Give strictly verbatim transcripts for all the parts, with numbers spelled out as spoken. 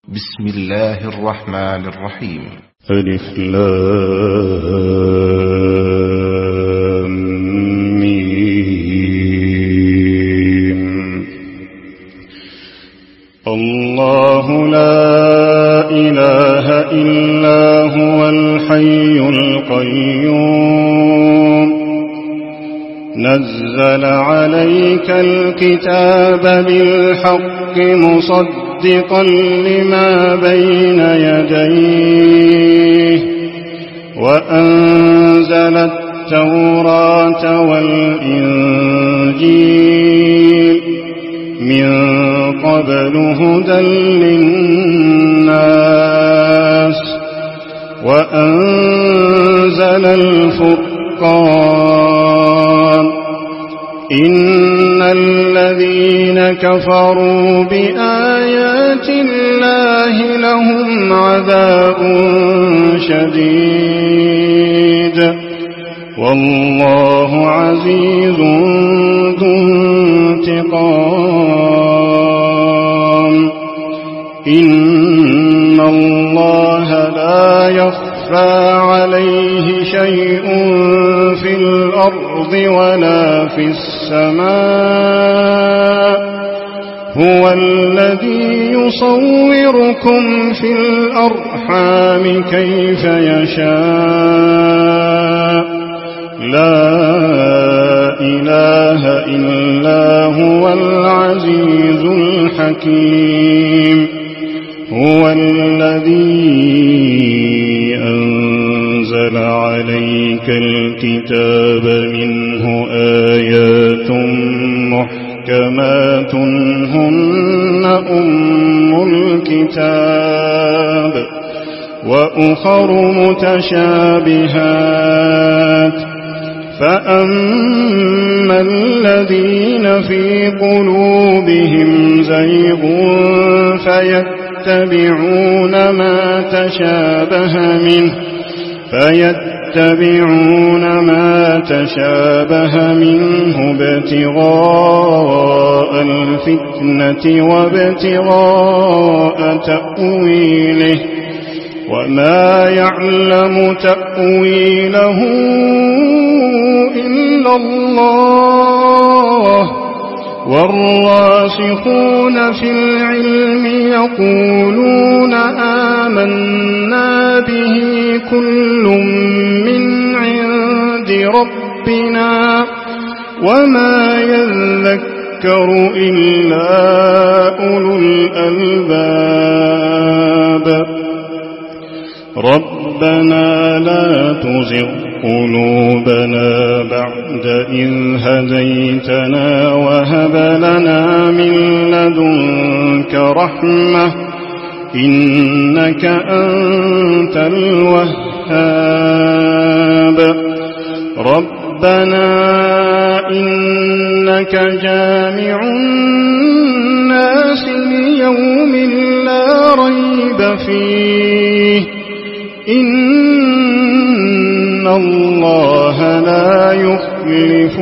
بسم الله الرحمن الرحيم. ألف لام ميم. الله لا إله إلا هو الحي القيوم نزل عليك الكتاب بالحق مصدقا لما بين يديه وأنزل التوراة والإنجيل من قبل هدى للناس وأنزل الفرقان إن الذين كفروا بآيات الله لهم عذاب شديد والله عزيز ذو انتقام إن الله لا يخفى عليه شيء في الأرض ولا في السماء هو الذي يصوركم في الأرحام كيف يشاء لا إله إلا هو العزيز الحكيم هو الذي أنزل عليك الكتاب منه آيات محكمات هن أم الكتاب وأخر متشابهات فأما الذين في قلوبهم زيغ فيتبعون ما تشابه منه فيتبعون ما تشابه منه ابتغاء الفتنة وابتغاء تأويله وما يعلم تأويله إلا الله والراسخون في العلم يقولون آمنا به كل من عند ربنا وما يذكر إلا أولو الألباب ربنا لا تزغ قلوبنا بعد إذ هديتنا وهب لنا من لدنك رحمة إنك أنت الوهاب ربنا إنك جامع الناس ليوم لا ريب فيه إن الله لا يخلف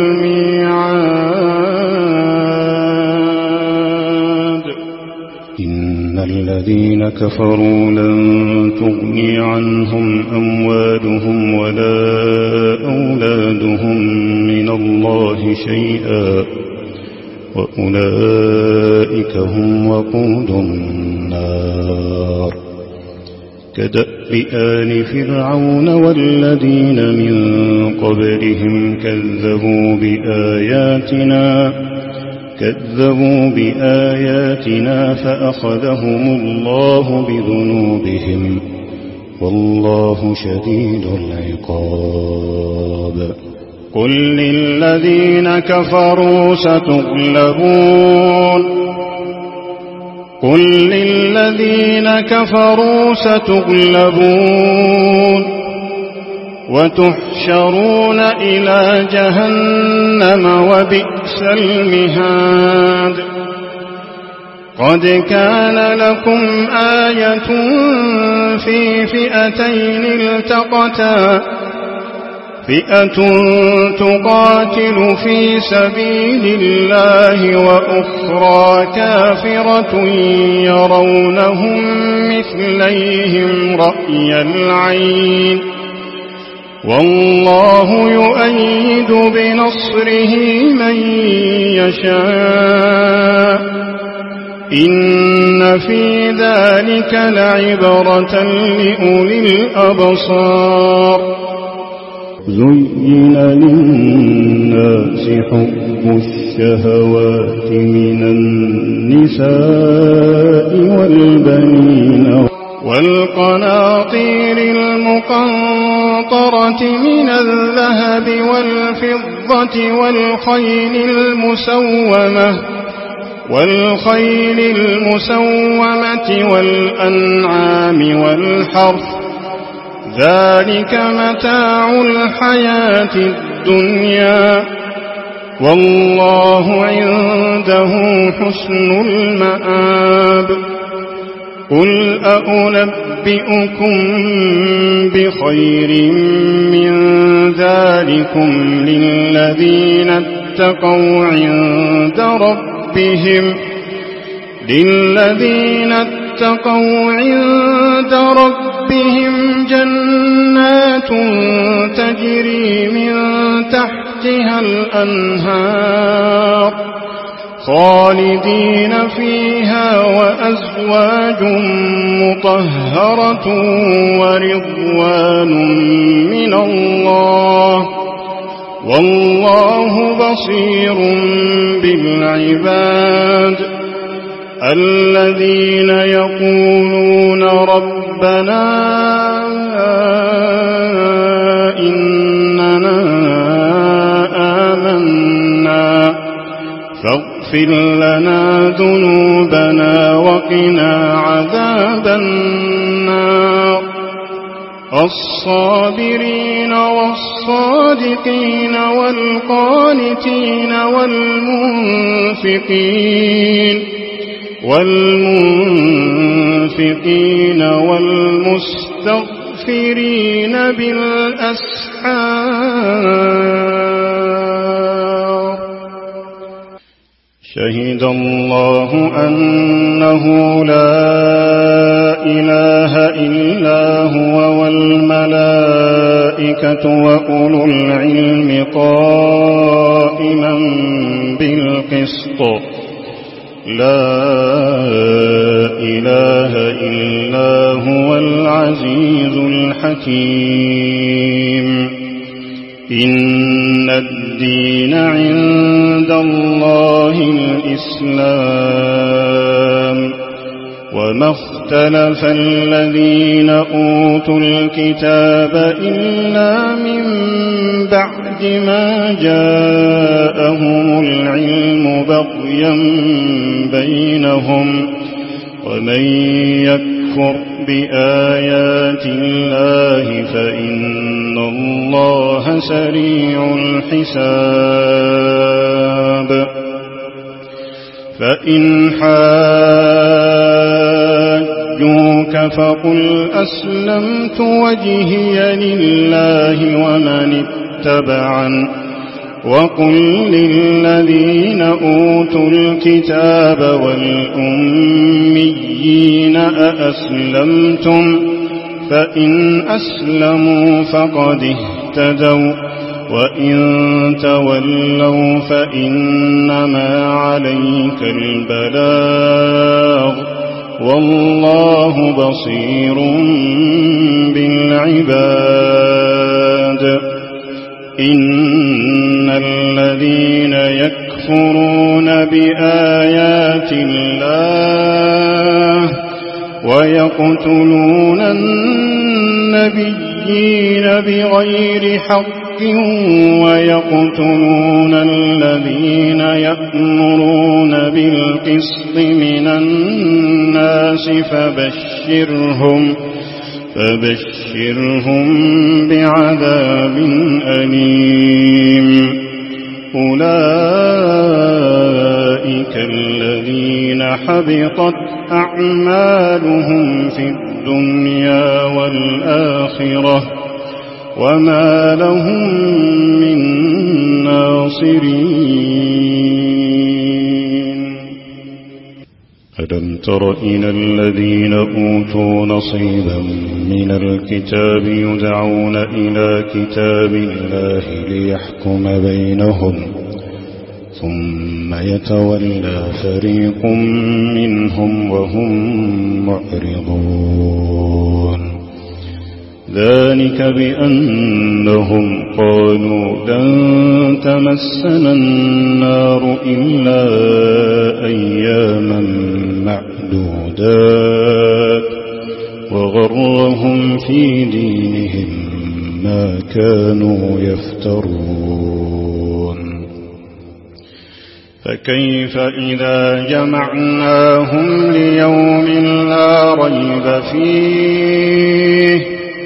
الميعاد إن الذين كفروا لن تغني عنهم أموالهم ولا أولادهم من الله شيئا وأولئك هم وقود النار كدأب آل فرعون والذين من قبلهم كذبوا بآياتنا كذبوا بآياتنا فأخذهم الله بذنوبهم والله شديد العقاب قل للذين كفروا ستغلبون قل للذين كفروا ستغلبون وتحشرون إلى جهنم وبئس المهاد قد كان لكم آية في فئتين التقتا فئة تقاتل في سبيل الله وأخرى كافرة يرونهم مثليهم رأي العين والله يؤيد بنصره من يشاء إن في ذلك لعبرة لأولي الأبصار زين للناس حب الشهوات من النساء والبنين والقناطير المقنطرة من الذهب والفضة والخيل المسومة والخيل المسومة والأنعام والحرث ذلك متاع الحياة الدنيا والله عنده حسن المآب قل أنبئكم بخير من ذلكم للذين اتقوا عند ربهم للذين اتقوا عند ربهم جنات تجري من تحتها الأنهار خالدين فيها وأزواج مطهرة ورضوان من الله والله بصير بالعباد الذين يقولون ربنا إننا آمنا فاغفر لنا ذنوبنا وقنا عذاب النار الصابرين والصادقين والقانتين والمنفقين والمنفقين والمستغفرين بالأسحار شهد الله أنه لا إله إلا هو والملائكة وأولو العلم قائما بالقسط لا إله إلا هو العزيز الحكيم إن الدين عند الله الإسلام وما اختلف الذين أوتوا الكتاب إلا من بعد ما جاءهم العلم بغيا بينهم ومن يكفر بآيات الله فإن الله سريع الحساب فإن حاجوك فقل أسلمت وجهي لله ومن اتبعن وقل للذين أوتوا الكتاب والأميين أأسلمتم فإن أسلموا فقد اهتدوا وإن تولوا فإنما عليك البلاغ والله بصير بالعباد إن الذين يكفرون بآيات الله ويقتلون النبيين بغير حق ويقتلون الذين يأمرون بالقسط من الناس فبشرهم فبشرهم بعذاب أليم أولئك الذين حبطت أعمالهم في الدنيا والآخرة وما لهم من ناصرين. ألم تر إلى الذين أوتوا نصيبا من الكتاب يدعون إلى كتاب الله ليحكم بينهم ثم يتولى فريق منهم وهم معرضون. ذلك بأنهم قالوا لن تمسنا النار إلا أياما معدودات وغرهم في دينهم ما كانوا يفترون. فكيف إذا جمعناهم ليوم لا ريب فيه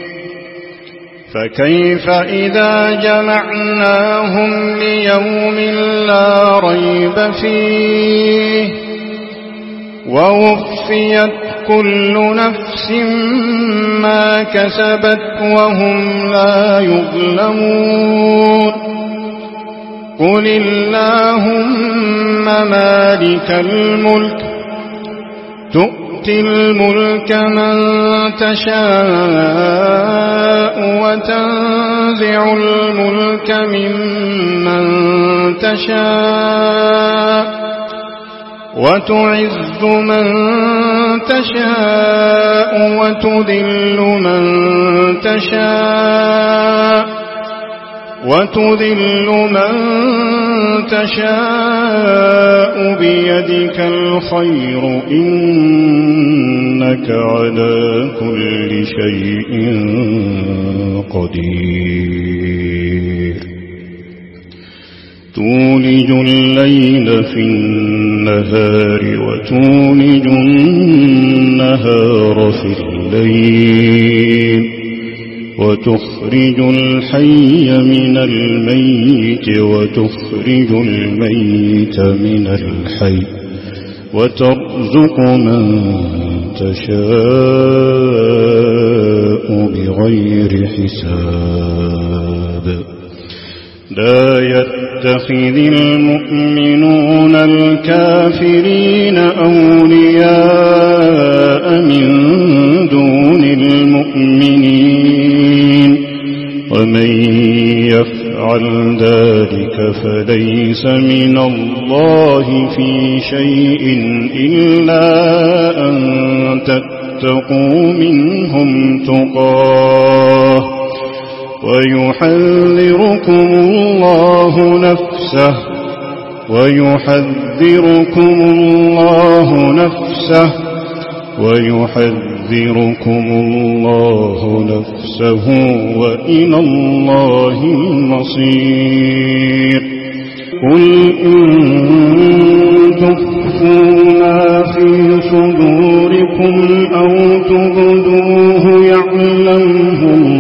فكيف إذا جمعناهم ليوم لا ريب فيه ووفيت كل نفس ما كسبت وهم لا يظلمون. قل اللهم مالك الملك تؤتي الملك من تشاء وتنزع الملك ممن تشاء وتعز من تشاء وتذل من تشاء وتذل من تشاء بيدك الخير إنك على كل شيء قدير. تولج الليل في النهار وتولج النهار في الليل وتخرج الحي من الميت وتخرج الميت من الحي وترزق من تشاء بغير حساب. لا يتخذ المؤمنون الكافرين أولياء من دون المؤمنين ومن يفعل ذلك فليس من الله في شيء إلا أن تتقوا منهم تقاه ويحذركم الله نفسه ويحذركم الله نفسه ويحذركم الله نفسه وإلى الله المصير. قل إن تخفوا ما في صدوركم أو تبدوه يعلمه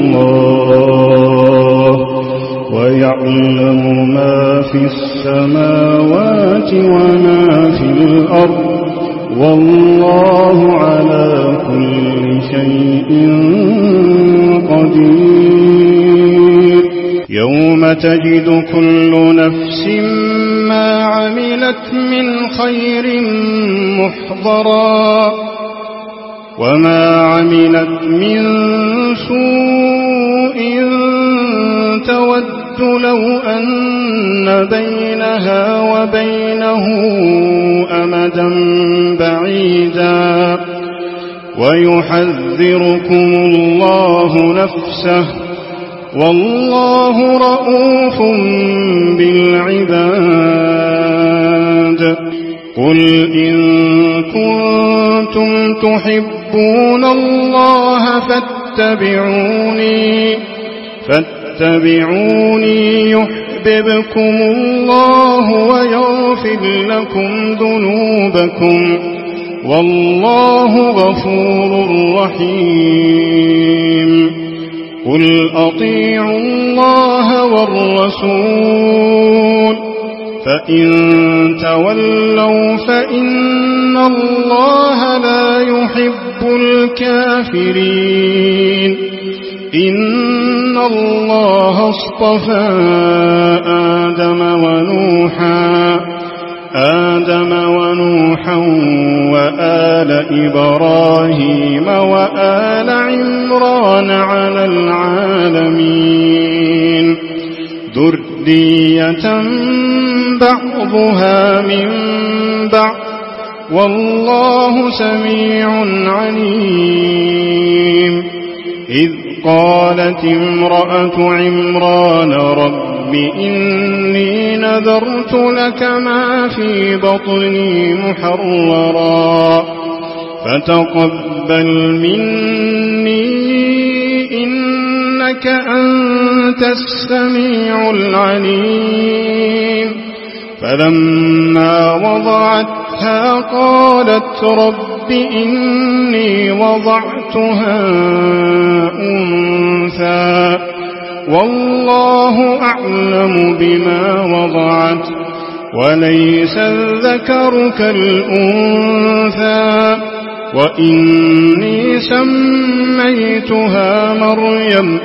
الله ويعلم ما في السماوات وما في الأرض والله على كل شيء قدير. يوم تجد كل نفس ما عملت من خير محضرا وما عملت من سوء تود لو أن بينها وبينه أمدا بعيدا ويحذركم الله نفسه والله رؤوف بالعباد. قل إن كنتم تحبون الله فاتبعوني فاتبعوني يحببكم الله ويغفر لكم ذنوبكم والله غفور رحيم. قل أطيعوا الله والرسول فإن تولوا فإن الله لا يحب الكافرين. إن الله اصطفى آدم ونوحا آدم ونوحا وآل إبراهيم وآل عمران على العالمين ذرية بعضها من بعض والله سميع عليم إذ قالت امرأة عمران رب إني نذرت لك ما في بطني محررا فتقبل مني إنك أنت السميع العليم فلما وضعتها قالت رب إني وضعتها أنثى والله أعلم بما وضعت وليس الذكر كالأنثى وإني سميتها مريم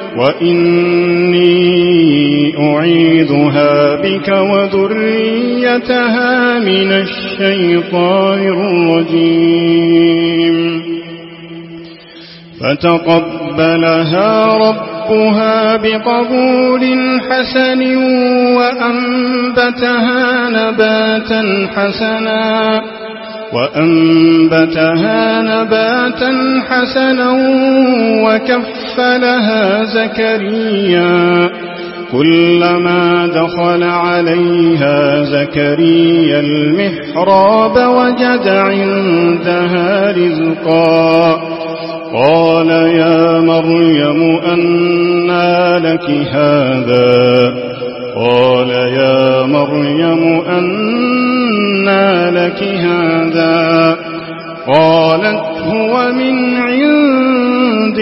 وإني أعيذها بك وذريتها من الشيطان الرجيم فتقبلها ربها بقبول حسن وأنبتها نباتا حسنا وأنبتها نباتا حسنا وكفلها زكريا كلما دخل عليها زكريا المحراب وجد عندها رزقا قال يا مريم أنى لك هذا قال يا مريم أنى لك هذا قالت هو من عند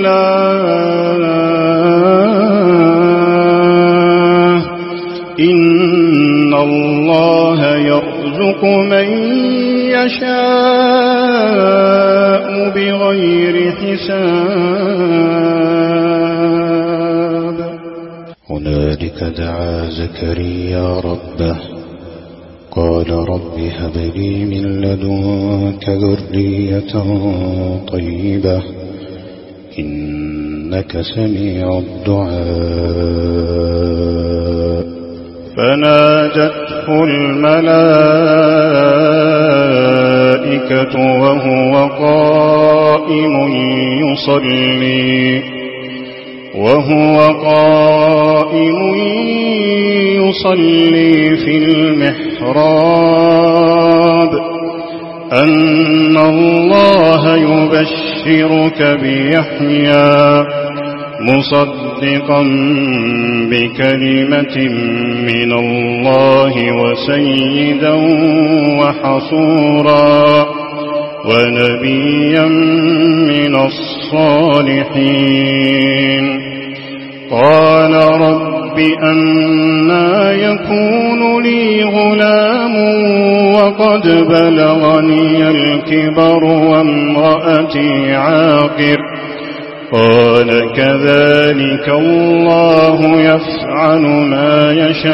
الله إن الله يرزق من يشاء بغير حساب هنالك دعا زكريا ربه قال رب هب لي من لدنك ذرية طيبة إنك سميع الدعاء فنادته الملائكة وهو قائم يصلي وهو قائم يصلي في المحراب أن الله يبشرك بيحيى مصدقا بكلمة من الله وسيدا وحصورا ونبيا من الصالحين قال رب أنى يكون لي غلام وقد بلغني الكبر وامرأتي عاقر قال كذلك الله يفعل ما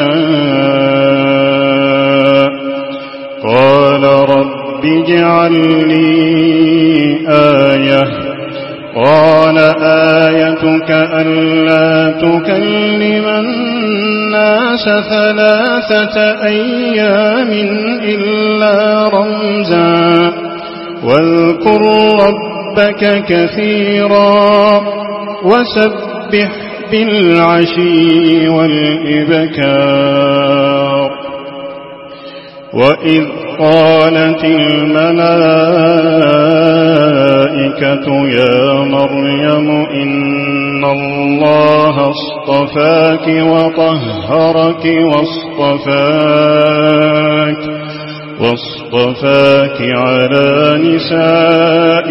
يشاء قال رب اجعل لي آية قال آيتك ألا تكلم الناس ثلاثة أيام إلا رمزا واذكر ربك كثيرا وسبح بالعشي والإبكار وإذ قالت الملائكة يا مريم إن الله اصطفاك وطهرك واصطفاك واصطفاك على نساء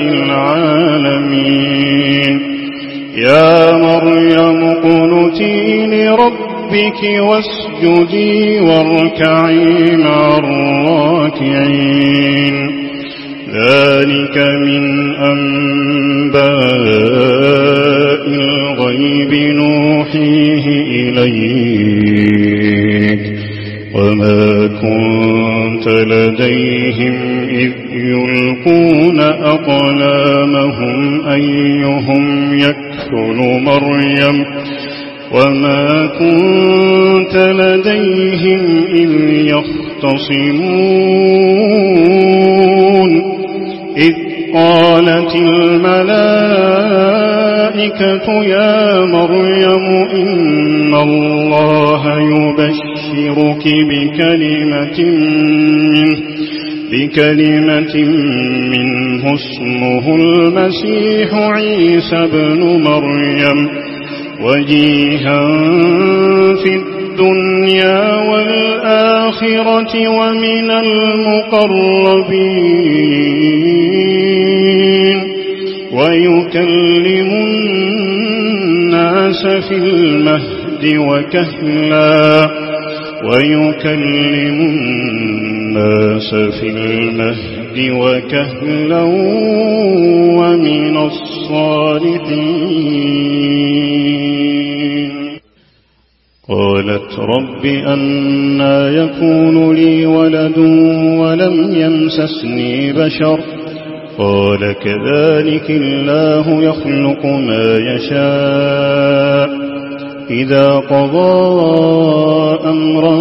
العالمين يا مريم اقنتي لربك واسجدي واركعي مع الراكعين ذلك من أنباء الغيب نوحيه إليك وما كنت لديهم إذ يلقون أقلامهم أيهم يكفل مريم وما كنت لديهم إذ يختصمون إذ قالت الملائكة يا مريم إن الله يبشرك بكلمة منه بكلمة منه اسمه المسيح عيسى بن مريم وجيها في الدنيا والآخرة ومن المقربين ويكلم الناس في المهد وكهلا ويكلم الناس في المهد وكهلا ومن الصالحين. قالت رب أنى يكون لي ولد ولم يمسسني بشر قال كذلك الله يخلق ما يشاء إذا قضى أمرا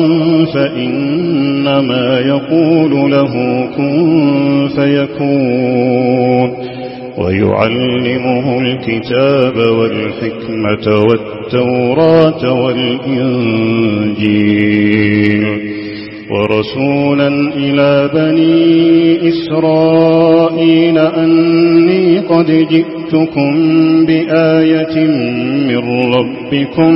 فإنما يقول له كن فيكون ويعلمه الكتاب والحكمة والتوراة والإنجيل ورسولا إلى بني إسرائيل أني قد جئتكم بآية من ربكم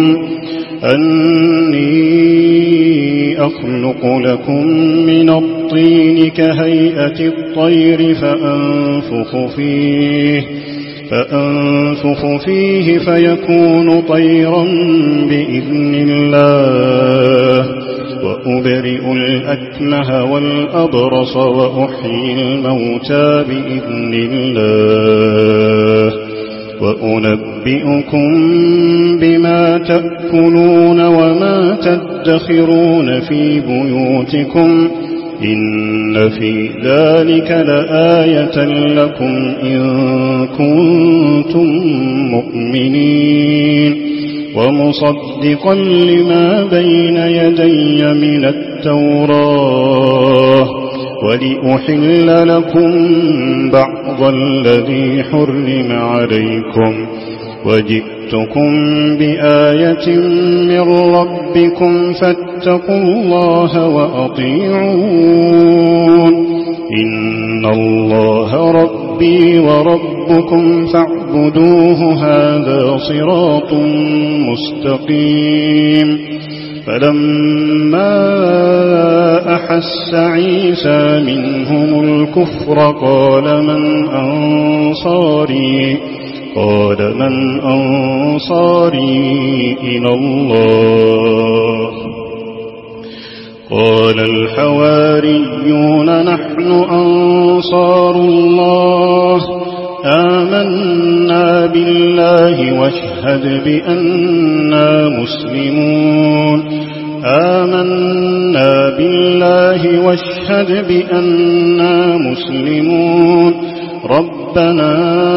أني أخلق لكم من الطين كهيئة الطير فأنفخ فيه فأنفخ فيه فيكون طيرا بإذن الله وأبرئ الأكمه والأبرص وأحيي الموتى بإذن الله وأنبئكم بما تأكلون وما تدخرون في بيوتكم إن في ذلك لآية لكم إن كنتم مؤمنين ومصدقا لما بين يدي من التوراة ولأحل لكم بعض الذي حرم عليكم وجئتكم بآية من ربكم فاتقوا الله وأطيعون إن الله ربي وربكم فاعبدوه هذا صراط مستقيم. فلما أحس عيسى منهم الكفر قال من أنصاري قال من أنصاري إلى الله قال الحواريون نحن أنصار الله آمنا بالله واشهد بأننا مسلمون آمنا بالله واشهد بأننا مسلمون ربنا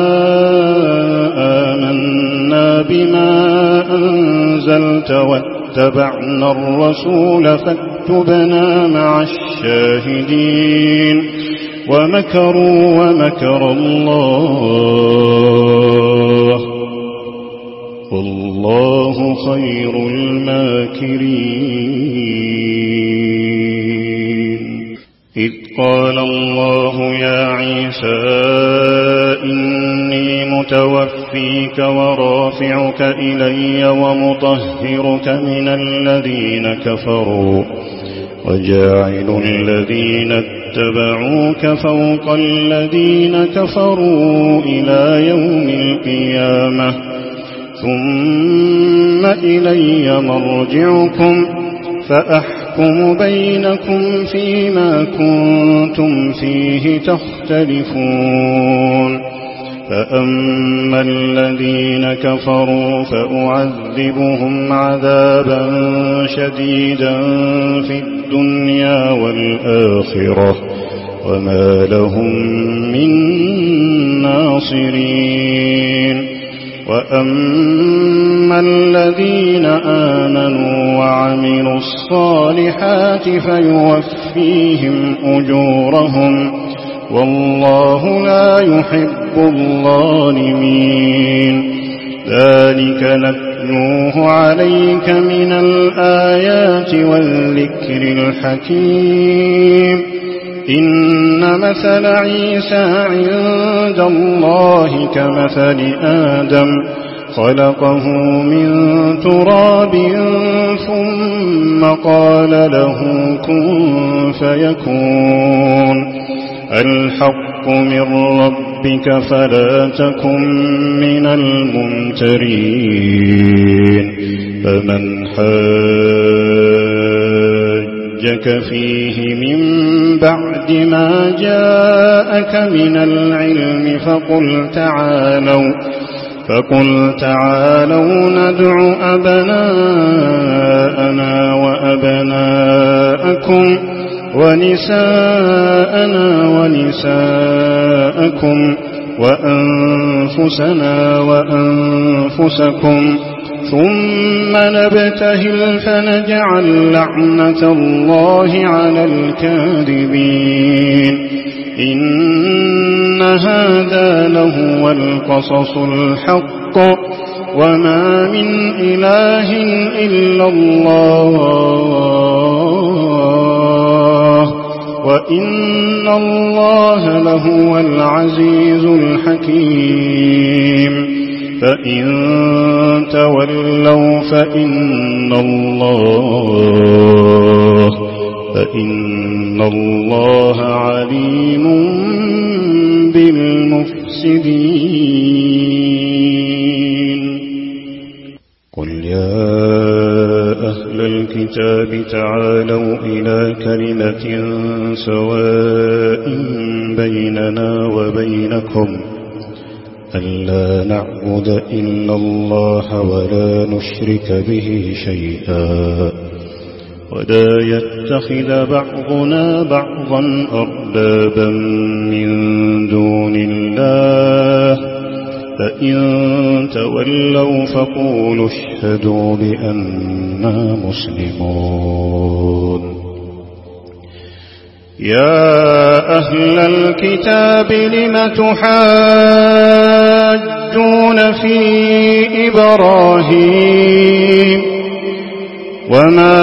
آمنا بما أنزلت واتبعنا الرسول فاكتبنا مع الشاهدين ومكروا ومكر الله والله خير الماكرين. إذ قال الله يا عيسى إني متوفيك ورافعك إلي ومطهرك من الذين كفروا وجاعل الذين اتبعوك فوق الذين كفروا إلى يوم القيامة ثم إلي مرجعكم فأحكم بينكم فيما كنتم فيه تختلفون فأما الذين كفروا فأعذبهم عذابا شديدا في الدنيا والآخرة وما لهم من ناصرين وأما الذين آمنوا وعملوا الصالحات فيوفيهم أجورهم والله لا يحب الظالمين ذلك نتلوه عليك من الآيات والذكر الحكيم إن مثل عيسى عند الله كمثل آدم خلقه من تراب ثم قال له كن فيكون الحق من ربك فلا تكن من الممترين فمن حاجك فيه من بعد ما جاءك من العلم فقل تعالوا فقل تعالوا ندع أبناءنا وأبناءكم ونساءنا ونساءكم وأنفسنا وأنفسكم ثم نبتهل فنجعل لعنة الله على الكاذبين إن هذا لهو القصص الحق وما من إله إلا الله وإن الله لهو العزيز الحكيم فإن تولوا فإن الله فإن الله عليم بالمفسدين قل يا أهل الكتاب تعالوا إلى كلمة سواء بيننا وبينكم ألا نعبد إلا الله ولا نشرك به شيئا ولا يتخذ بعضنا بعضا أربابا من دون الله فإن تولوا فقولوا اشهدوا بأننا مسلمون يا أهل الكتاب لم تحاجون في إبراهيم وما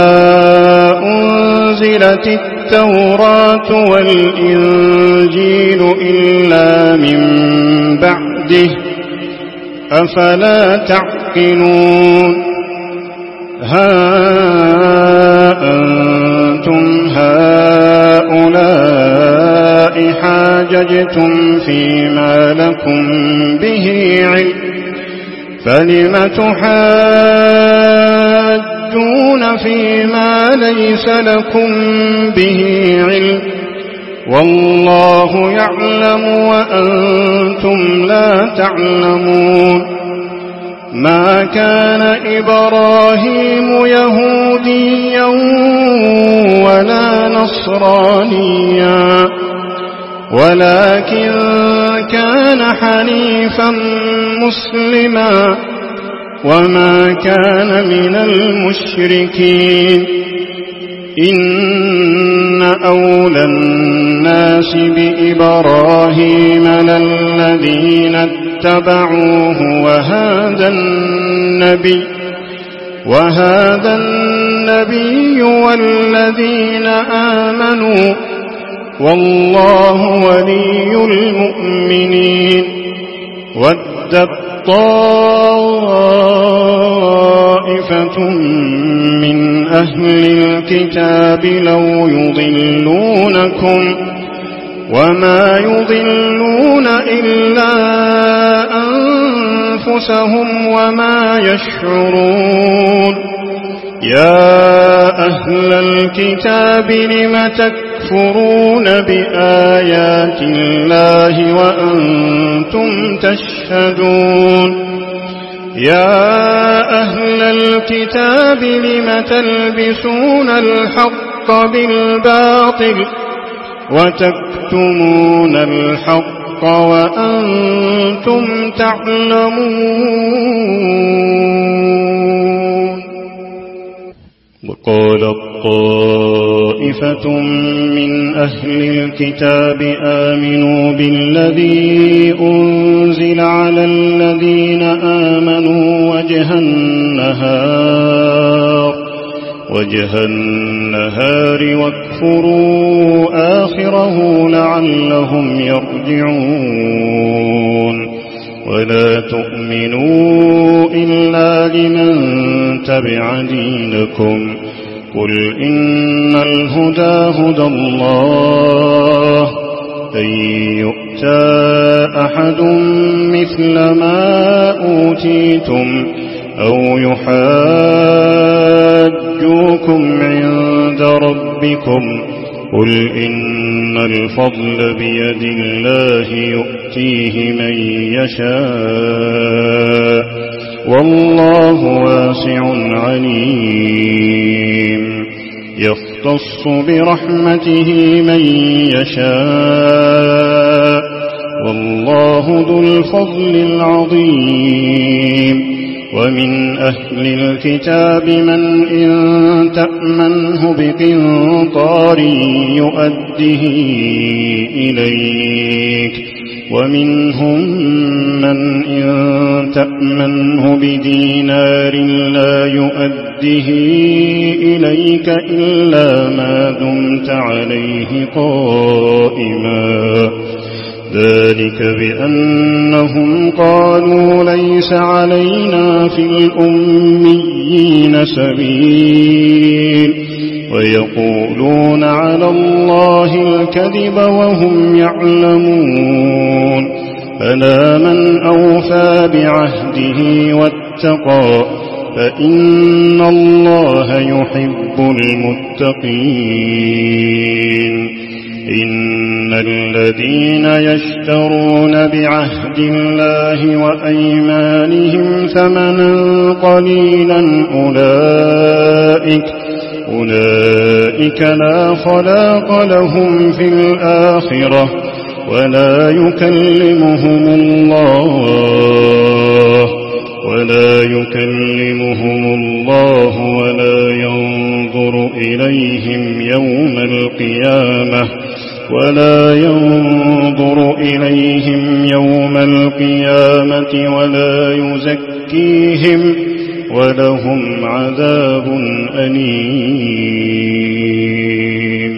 أنزلت التوراة والإنجيل إلا من بعده أفلا تعقلون ها أنتم هؤلاء حاججتم فيما لكم به علم فلم تحاجون فيما ليس لكم به علم والله يعلم وأنتم لا تعلمون ما كان إبراهيم يهوديا ولا نصرانيا ولكن كان حنيفا مسلما وما كان من المشركين إن أولى الناس بإبراهيم للذين اتبعوه وهذا النبي وهذا النبي والذين آمنوا والله ولي المؤمنين ودت طائفة من أهل الكتاب لو يضلونكم وما يضلون إلا أنفسهم وما يشعرون يا أهل الكتاب لم تكفرون تكفرون بآيات الله وأنتم تشهدون يا أهل الكتاب لم تلبسون الحق بالباطل وتكتمون الحق وأنتم تعلمون وقال طائفة من أهل الكتاب آمنوا بالذي أنزل على الذين آمنوا وجه النهار وجه النهار واكفروا آخره لعلهم يرجعون ولا تؤمنوا إلا لمن تبع دينكم قل إن الهدى هدى الله أن يؤتى أحد مثل ما أوتيتم أو يحاجوكم عند ربكم قل إن الفضل بيد الله يؤتيه من يشاء والله واسع عليم يختص برحمته من يشاء والله ذو الفضل العظيم ومن أهل الكتاب من إن تأمنه بقنطار يؤده إليك ومنهم من إن تأمنه بدينار لا يؤده إليك إلا ما دمت عليه قائما ذلك بأنهم قالوا ليس علينا في الأميين سبيل ويقولون على الله الكذب وهم يعلمون فلا من أوفى بعهده واتقى فإن الله يحب المتقين إن الذين يشترون بعهد الله وأيمانهم ثمنا قليلا أولئك أولئك لا خلاق لهم في الآخرة ولا يكلمهم الله ولا يكلمهم الله ولا ينظر إليهم يوم القيامة ولا ينظر إليهم يوم القيامة ولا يزكيهم ولهم عذاب أليم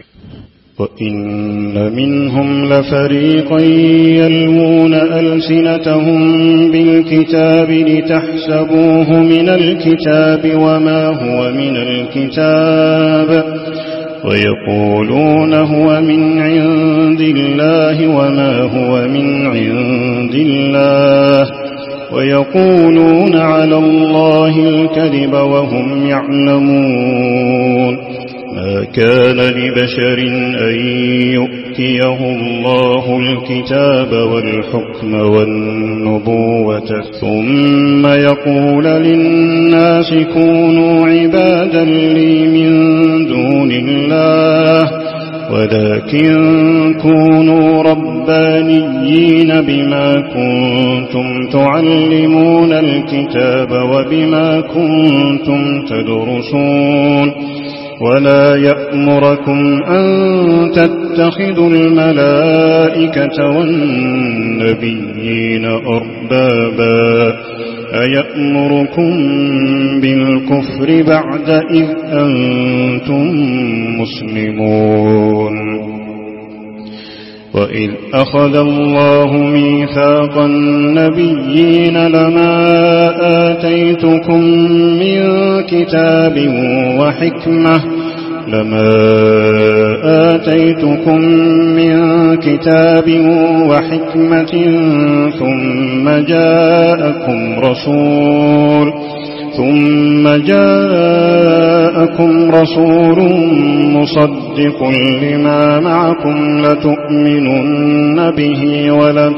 وإن منهم لفريقا يلوون ألسنتهم بالكتاب لتحسبوه من الكتاب وما هو من الكتاب ويقولون هو من عند الله وما هو من عند الله ويقولون على الله الكذب وهم يعلمون ما كان لبشر أن يؤتيه الله الكتاب والحكم والنبوة ثم يقول للناس كونوا عبادا لي من دون الله ولكن كونوا ربانيين بما كنتم تعلمون الكتاب وبما كنتم تدرسون ولا يأمركم أن تتخذوا الملائكة والنبيين أربابا أيأمركم بالكفر بعد إذ أنتم مسلمون وإذ أخذ الله ميثاق النبيين لما آتيتكم من كتاب وحكمة لما آتيتكم من كتاب وحكمة ثم جاءكم رسول ثم جاءكم رسول مصدق لما معكم لتؤمنن به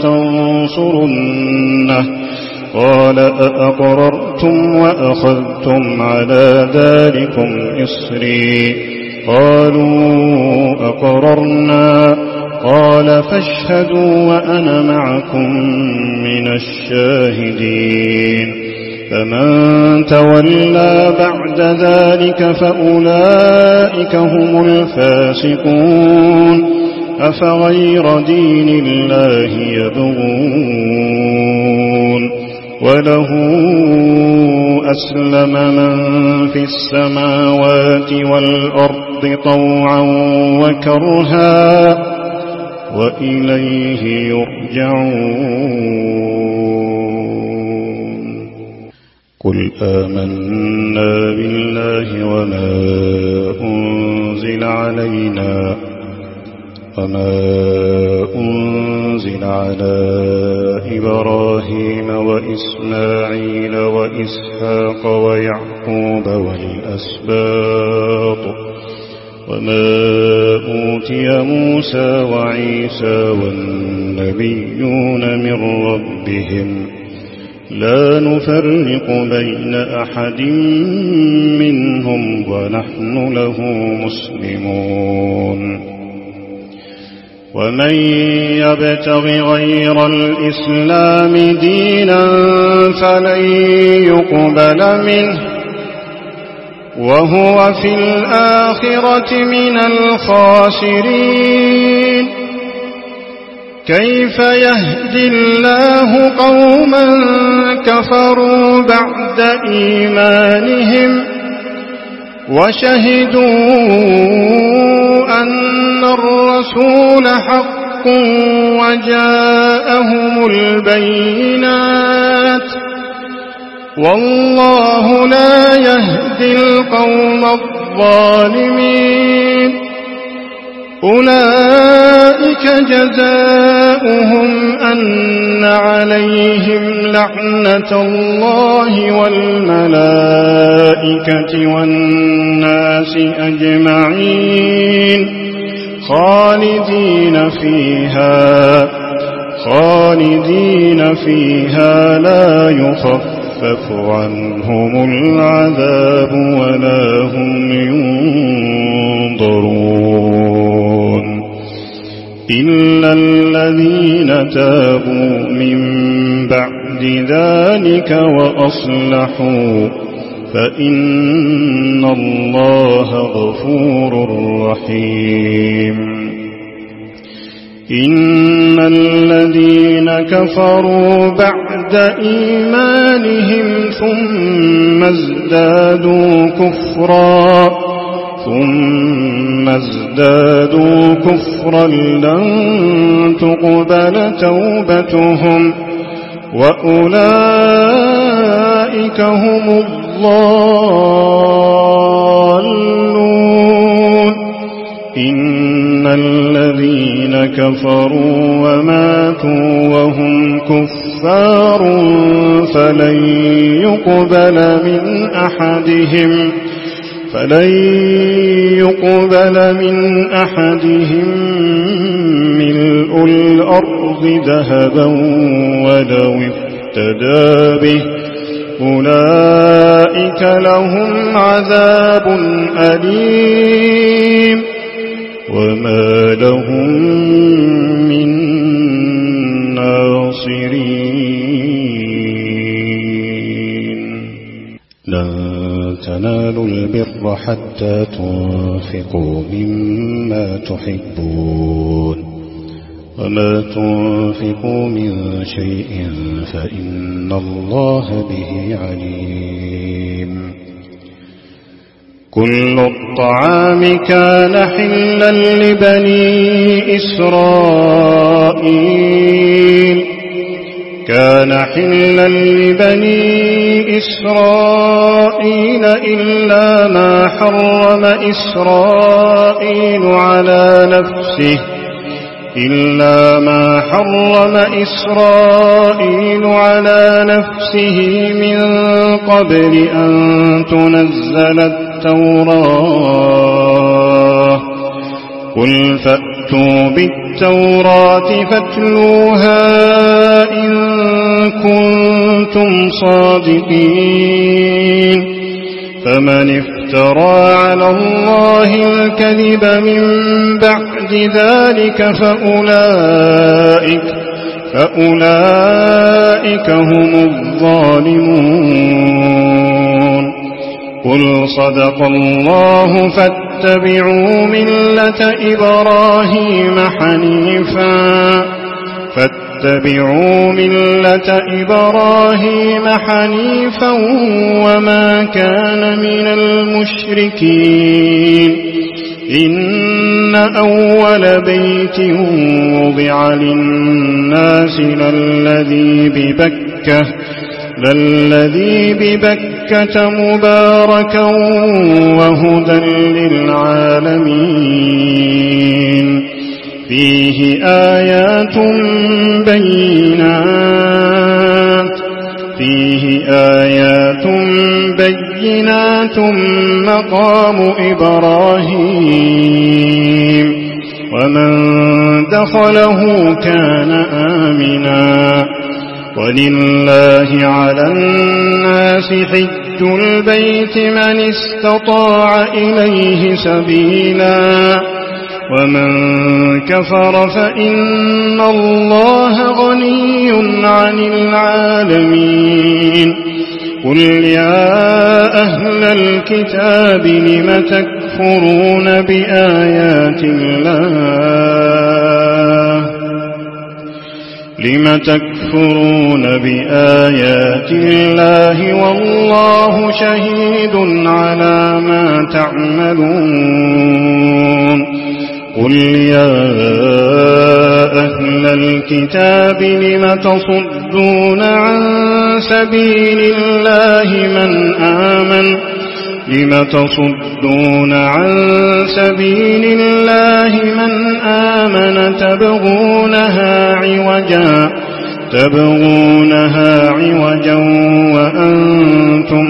ولتنصرنه قال أأقررتم وأخذتم على ذلكم إصري قالوا أقررنا قال فاشهدوا وأنا معكم من الشاهدين فمن تولى بعد ذلك فأولئك هم الفاسقون أفغير دين الله يبغون وله أسلم من في السماوات والأرض طوعا وكرها وإليه يرجعون قل آمنا بالله وما أنزل علينا وما أنزل على إبراهيم وإسماعيل وإسحاق ويعقوب والأسباط وما أوتي موسى وعيسى والنبيون من ربهم لا نفرق بين أحد منهم ونحن له مسلمون ومن يبتغ غير الإسلام دينا فلن يقبل منه وهو في الآخرة من الخاسرين كيف يهدي الله قوما كفروا بعد إيمانهم وشهدوا أن الرسول حق وجاءهم البينات والله لا يهدي القوم الظالمين أولئك جزاؤهم أن عليهم لعنة الله والملائكة والناس أجمعين خالدين فيها خالدين فيها لا يخفف عنهم العذاب ولا هم ينظرون إلا الذين تابوا من بعد ذلك وأصلحوا فإن الله غفور رحيم إن الذين كفروا بعد إيمانهم ثم ازدادوا كفرا ثم ازدادوا كفرا لن تقبل توبتهم وأولئك هم الضالون إن الذين كفروا وماتوا وهم كفار فلن يقبل من أحدهم فلن يقبل من أحدهم ملء الأرض ذهبا ولو افتدى به أولئك لهم عذاب أليم وما لهم من ناصرين لن تنالوا البر حتى تنفقوا مما تحبون وما تنفقوا من شيء فإن الله به عليم كل الطعام كان حلا لبني إسرائيل كان حلا لبني إسرائيل إلا ما حرم إسرائيل على نفسه إلا ما حرم إسرائيل على نفسه من قبل أن تنزل التوراة قل فأتوا بالتوراة فاتلوها إن كنتم صادقين فمن افترى على الله الكذب من بعد ذلك فأولئك فأولئك هم الظالمون قل صدق الله فاتبعوا ملة إبراهيم حنيفا فاتبعوا ملة إبراهيم حنيفا وما كان من المشركين إن أول بيت وضع للناس للذي ببكة للذي ببكة مباركا وهدى للعالمين فيه آيات بينات فيه آيات بينات مقام إبراهيم ومن دخله كان آمنا ولله على الناس حج البيت من استطاع إليه سبيلا ومن كفر فإن الله غني عن العالمين قل يا أهل الكتاب لم تكفرون بآيات الله لم تكفرون بآيات الله والله شهيد على ما تعملون قل يا أهل الكتاب لم تصدون عن سبيل الله من آمن لم تصدون عن سبيل الله من آمن تبغونها عوجا تبغونها عوجا وأنتم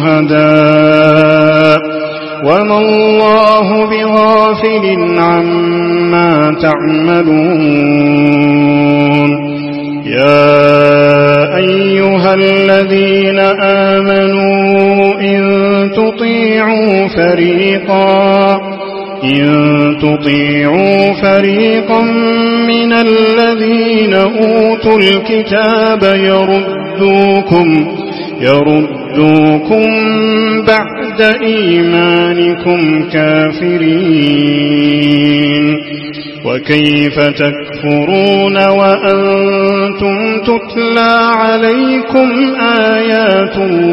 شهداء وما الله بغافل عما تعملون يا أيها الذين آمنوا إن تطيعوا فريقا إن تطيعوا فريقا من الذين أوتوا الكتاب يردوكم يردوكم بعد إيمانكم كافرين وكيف تكفرون وأنتم تتلى عليكم آيات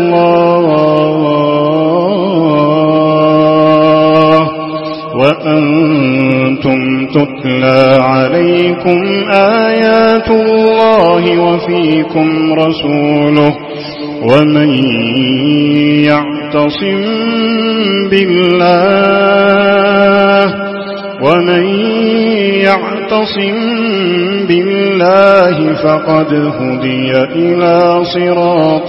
الله وأنتم تتلى عليكم آيات الله وفيكم رسوله ومن يعتصم بالله ومن يعتصم بالله فقد هدي إلى صراط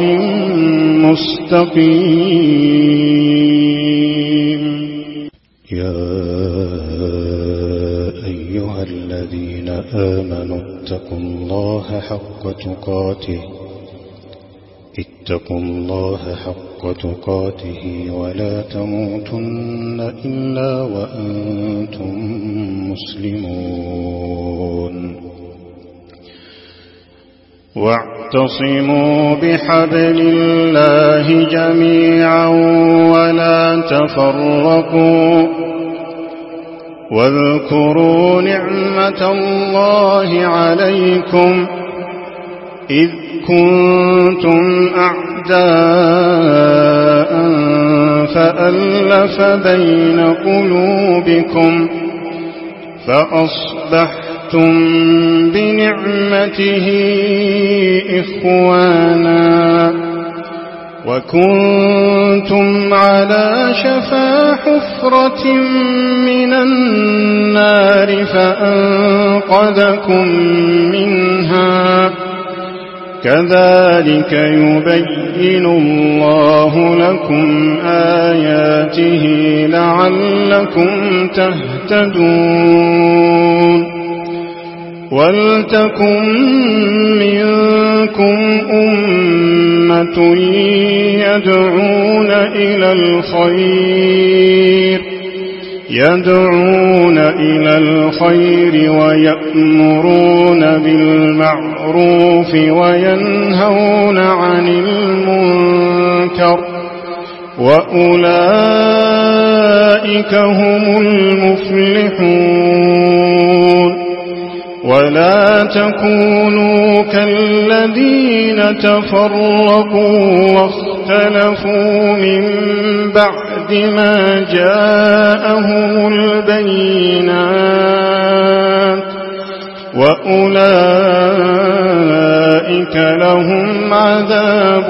مستقيم يا أيها الذين آمنوا اتقوا الله حق تقاته اتقوا الله حق تقاته ولا تموتن إلا وأنتم مسلمون واعتصموا بحبل الله جميعا ولا تفرقوا واذكروا نعمة الله عليكم إذ كنتم أعداء فألف بين قلوبكم فأصبحتم بنعمته إخوانا وكنتم على شفا حفرة من النار فأنقذكم منها كذلك يبين الله لكم آياته لعلكم تهتدون ولتكن منكم أمة يدعون إلى الخير يدعون إلى الخير ويأمرون بالمعروف وينهون عن المنكر وأولئك هم المفلحون ولا تكونوا كالذين تفرقوا واختلفوا من بعد ما جاءهم البينات وأولئك لهم عذاب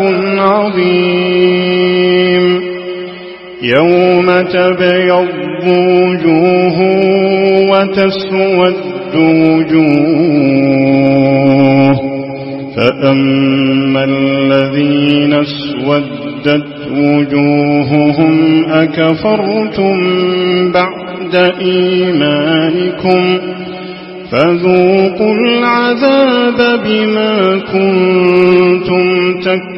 عظيم يوم تبيض وجوه وتسود وجوه فأما الذين اسودت وجوههم أكفرتم بعد إيمانكم فذوقوا العذاب بما كنتم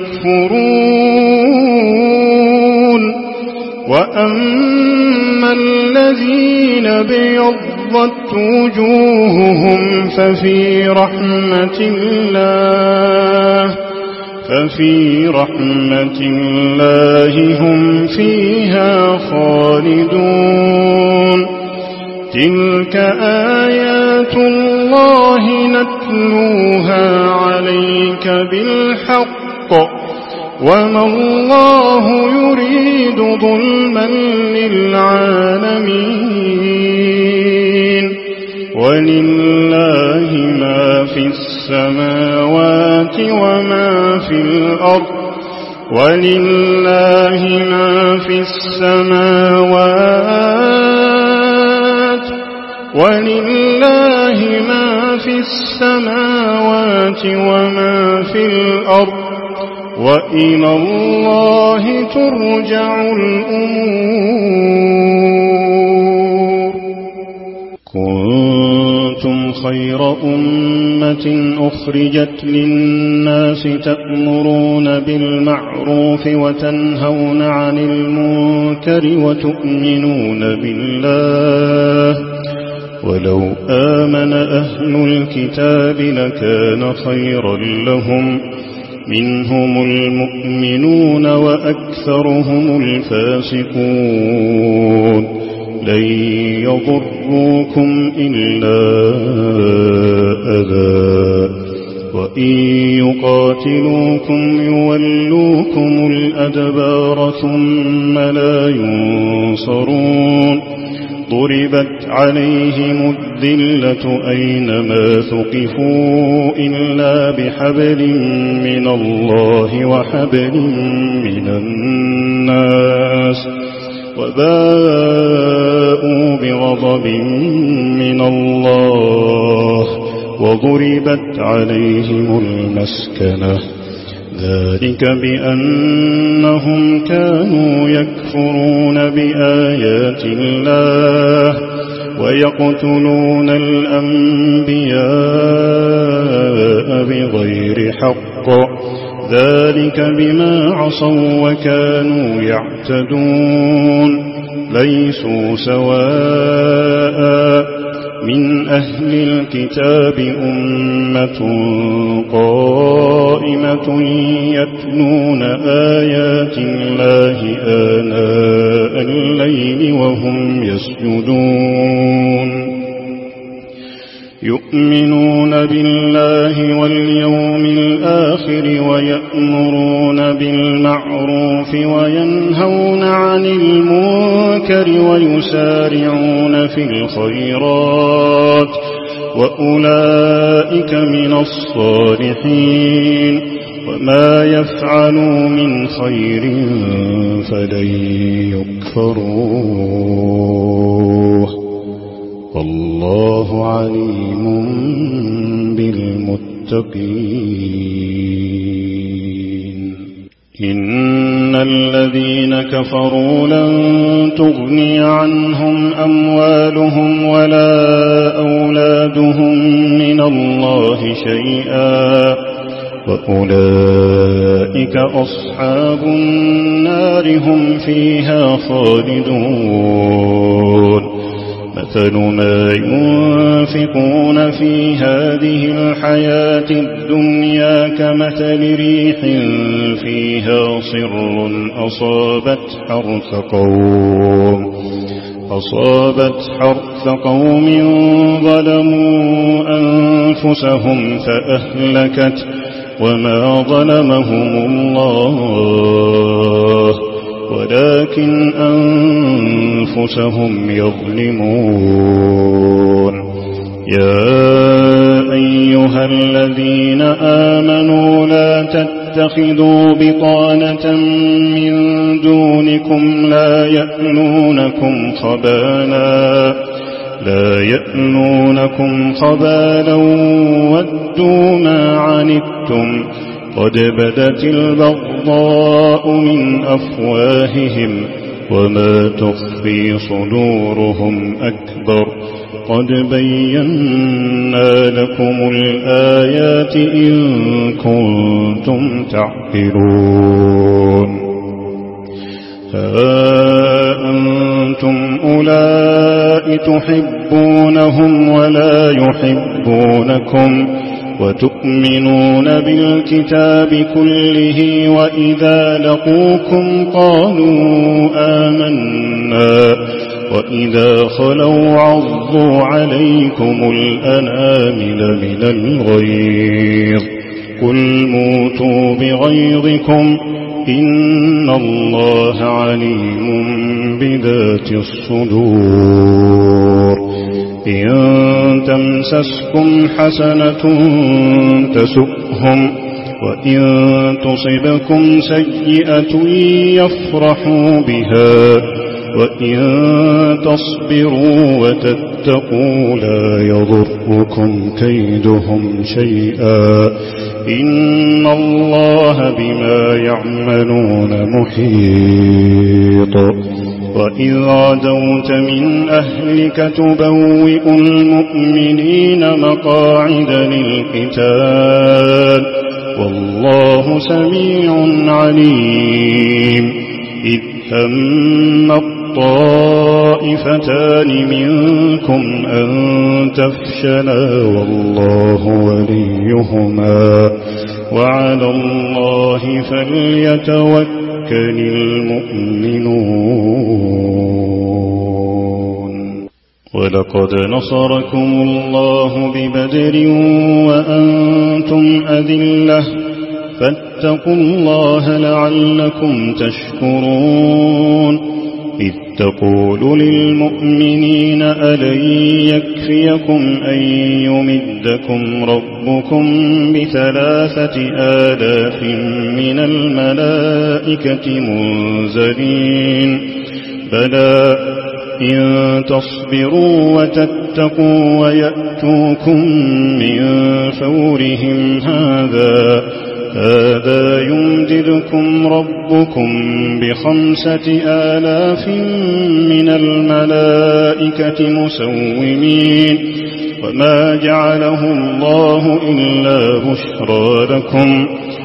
تكفرون وأما الذين بيضت وجوههم ففي رحمة الله ففي رحمة الله هم فيها خالدون تلك آيات الله نتلوها عليك بالحق وما الله يريد ظلما للعالمين ولله ما في السماوات وما في الأرض ولله ما في السماوات ولله ما في السماوات وما في الأرض وإلى الله ترجع الأمور كنتم خير أمة أخرجت للناس تأمرون بالمعروف وتنهون عن المنكر وتؤمنون بالله ولو آمن أهل الكتاب لكان خيرا لهم منهم المؤمنون وأكثرهم الفاسقون لن يضروكم إلا أذى وإن يقاتلوكم يولوكم الأدبار ثم لا ينصرون ضربت عليهم الذلة أينما ثقفوا إلا بحبل من الله وحبل من الناس وباءوا بغضب من الله وضربت عليهم المسكنة ذلك بأنهم كانوا يكفرون بآيات الله ويقتلون الأنبياء بغير حق ذلك بما عصوا وكانوا يعتدون ليسوا سواء من أهل الكتاب أمة قائمة يتلون آيات الله آناء الليل وهم يسجدون يؤمنون بالله واليوم الآخر ويأمرون بالمعروف وينهون عن المنكر ويسارعون في الخيرات وأولئك من الصالحين وما يفعلوا من خير فلن يكفروه والله عليم بالمتقين إن الذين كفروا لن تغني عنهم أموالهم ولا أولادهم من الله شيئا وأولئك أصحاب النار هم فيها خالدون مثل ما ينفقون في هذه الحياة الدنيا كمثل ريح فيها صر أصابت حرث قوم أصابت حرث قوم ظلموا أنفسهم فأهلكت وما ظلمهم الله ولكن أنفسهم يظلمون يا أيها الذين آمنوا لا تتخذوا بطانة من دونكم لا يألونكم خبالا لا يألونكم خبالا ودوا ما عنتم قد بدت البغضاء من أفواههم وما تخفي صدورهم أكبر قد بينا لكم الآيات إن كنتم تعقلون ها أنتم أولئك تحبونهم ولا يحبونكم وتؤمنون بالكتاب كله وإذا لقوكم قالوا آمنا وإذا خلوا عضوا عليكم الأنامل من الغيظ قل موتوا بغيظكم إن الله عليم بذات الصدور إن تمسسكم حسنة تسؤهم وإن تصبكم سيئة يفرحوا بها وإن تصبروا وتتقوا لا يضركم كيدهم شيئا إن الله بما يعملون محيط وإذ غدوت من أهلك تبوئ المؤمنين مقاعد للقتال والله سميع عليم إذ هم الطائفتان منكم أن تفشلا والله وليهما وعلى الله فليتوكل المؤمنون ولقد نصركم الله ببدر وأنتم أذلة فاتقوا الله لعلكم تشكرون إذ تقول للمؤمنين ألن يكفيكم أن يمدكم ربكم بثلاثة آلاف من الملائكة منزلين بلى إن تصبروا وتتقوا ويأتوكم من فورهم هذا هذا يمددكم ربكم بخمسة آلاف من الملائكة مسومين وما جعله الله إلا بشرى لكم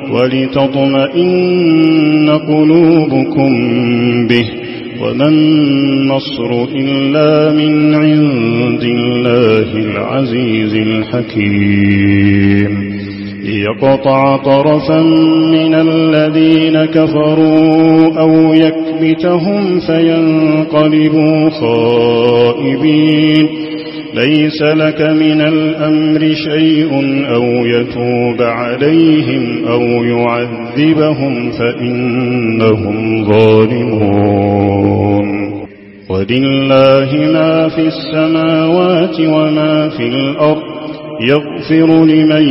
ولتطمئن قلوبكم به وما النصر إلا من عند الله العزيز الحكيم ليقطع طرفا من الذين كفروا أو يكبتهم فينقلبوا خائبين ليس لك من الأمر شيء أو يتوب عليهم أو يعذبهم فإنهم ظالمون ولله ما في السماوات وما في الأرض يغفر لمن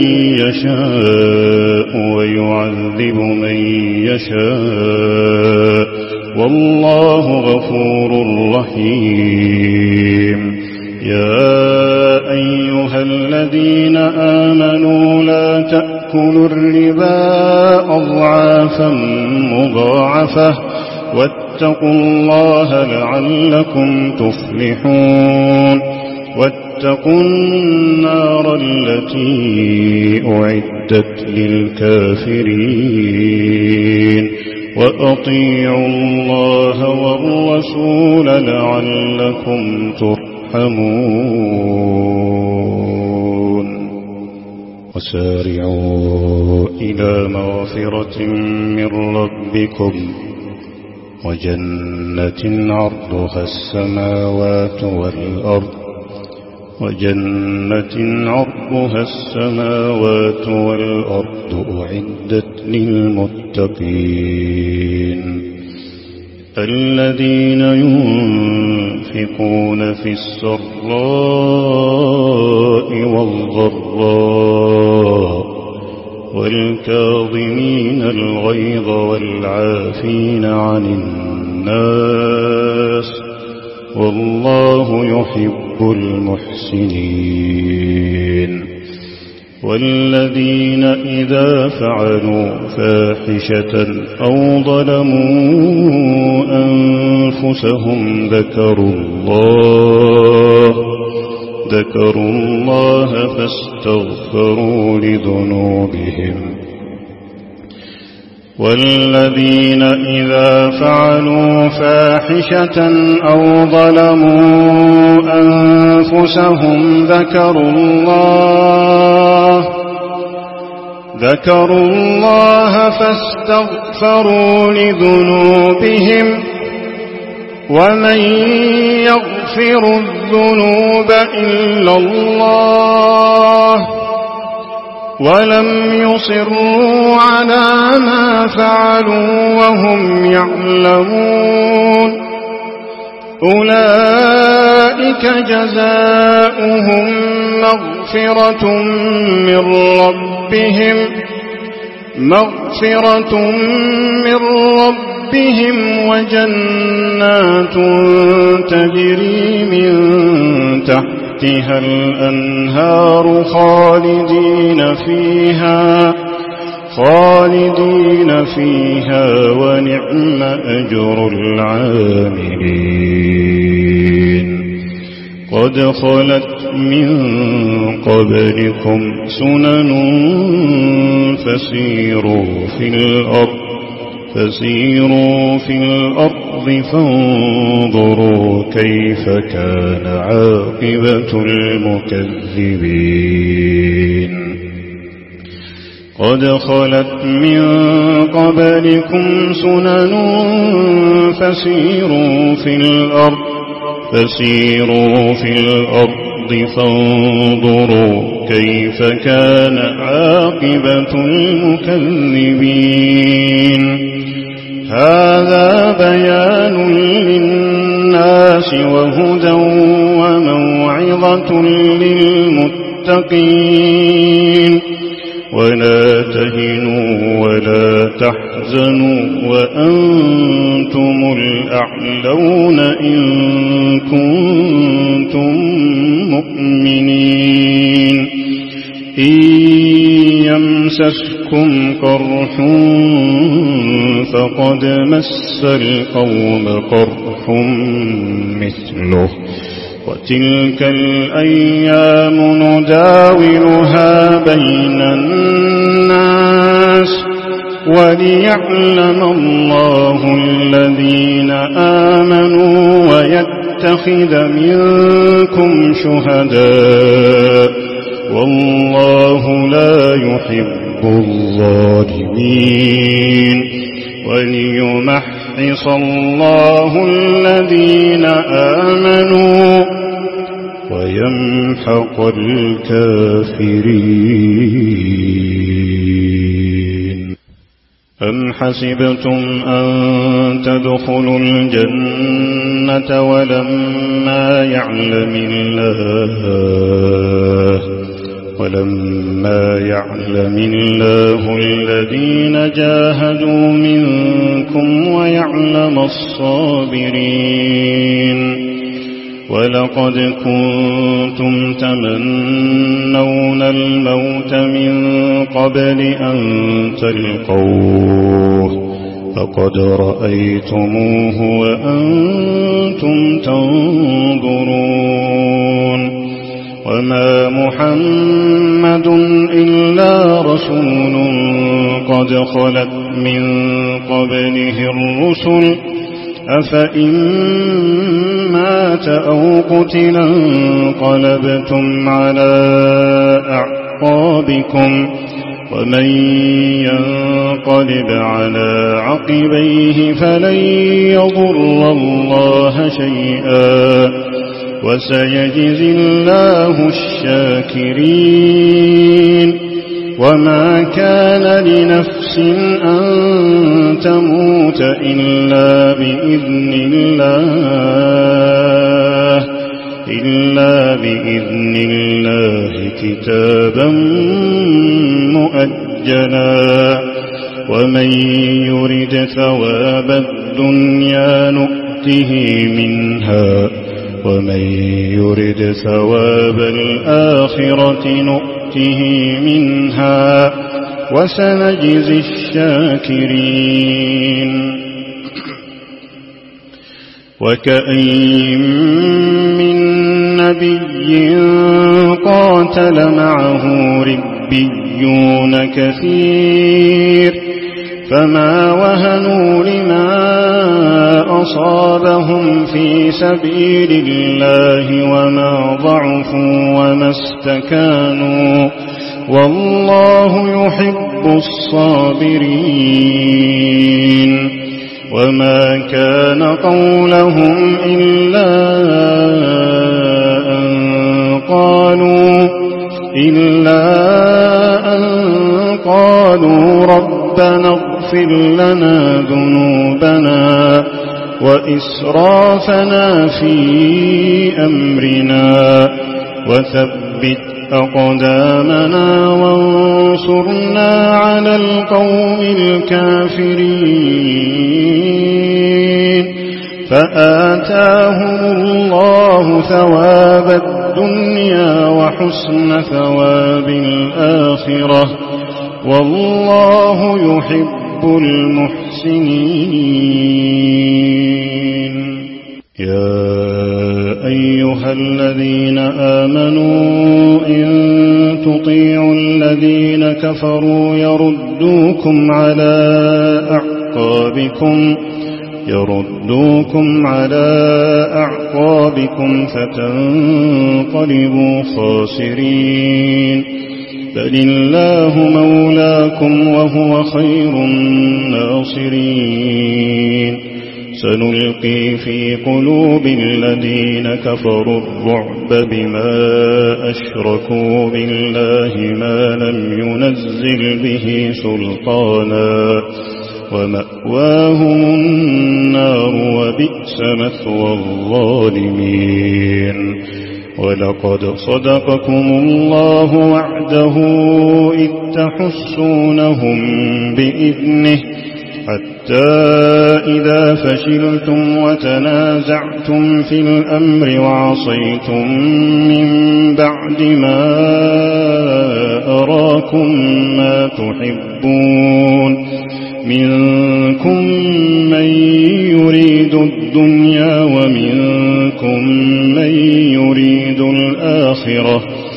يشاء ويعذب من يشاء والله غفور رحيم يا أيها الذين آمنوا لا تأكلوا الربا أضعافا أضعافا مضاعفة واتقوا الله لعلكم تفلحون واتقوا النار التي أعدت للكافرين وأطيعوا الله والرسول لعلكم ترحمون وسارعوا إلى مغفرة من ربكم وجنة عرضها السماوات والأرض وجنة عرضها السماوات والأرض أعدت للمتقين الذين ينفقون في السراء والضراء والكاظمين الغيظ والعافين عن الناس والله يحب المحسنين والذين إذا فعلوا فاحشة أو ظلموا أنفسهم ذكروا الله ذكروا الله فاستغفروا لذنوبهم والذين إذا فعلوا فاحشة أو ظلموا أنفسهم ذكروا الله ذكروا الله فاستغفروا لذنوبهم ومن يغفر الذنوب إلا الله ولم يصروا على ما فعلوا وهم يعلمون أولئك جزاؤهم مغفرة من ربهم مغفرة من ربهم وجنات تجري من تحتها الأنهار خالدين فيها خالدين فيها ونعم أجر العاملين قد خلت من قبلكم سنن فسيروا في الأرض فسيروا في الأرض فانظروا كيف كان عاقبة المكذبين قد خلت من قبلكم سنن فسيروا في الأرض فسيروا في الأرض فانظروا كيف كان عاقبة المكذبين هذا بيان للناس وهدى وموعظة للمتقين ولا تهنوا ولا تحزنوا وأنتم الأعلون إن كنتم مؤمنين إن يمسسكم قرح فقد مس القوم قرح مثله وتلك الأيام نداولها بين الناس وليعلم الله الذين آمنوا ويتخذ منكم شهداء والله لا يحب الظالمين وليمحص الله الذين آمنوا ويمحق الكافرين أم حسبتم أن تدخلوا الجنة ولما يعلم الله ولما يعلم الله الذين جاهدوا منكم ويعلم الصابرين ولقد كنتم تمنون الموت من قبل أن تلقوه فقد رأيتموه وأنتم تنظرون وما محمد إلا رسول قد خلت من قبله الرسل أفإن مات أو قتل انقلبتم على أعقابكم ومن ينقلب على عقبيه فلن يضر الله شيئا وسيجزي الله الشاكرين وما كان لنفس أن تموت إلا بإذن الله إلا بإذن الله كتابا مؤجلا ومن يرد ثواب الدنيا نؤته منها ومن يرد ثواب الآخرة نؤته منها وسنجزي الشاكرين وكأين من نبي قاتل معه ربيون كثير فما وهنوا لما أصابهم في سبيل الله وما ضعفوا وما استكانوا والله يحب الصابرين وما كان قولهم إلا أن قالوا إلا أن قالوا ربنا اغفر لنا ذنوبنا وإسرافنا في أمرنا وثبت أقدامنا وانصرنا على القوم الكافرين فآتاهم الله ثواب الدنيا وحسن ثواب الآخرة والله يحب المحسنين يا أيها الذين آمنوا إن تطيعوا الذين كفروا يردوكم على أعقابكم يردوكم على أعقابكم فتنقلبوا خاسرين بل الله مولاكم وهو خير الناصرين سنلقي في قلوب الذين كفروا الرعب بما أشركوا بالله ما لم ينزل به سلطانا ومأواهم النار وبئس مثوى الظالمين ولقد صدقكم الله وعده إذ تحسونهم بإذنه حتى إذا فشلتم وتنازعتم في الأمر وعصيتم من بعد ما أراكم ما تحبون منكم من يريد الدنيا ومنكم من يريد الآخرة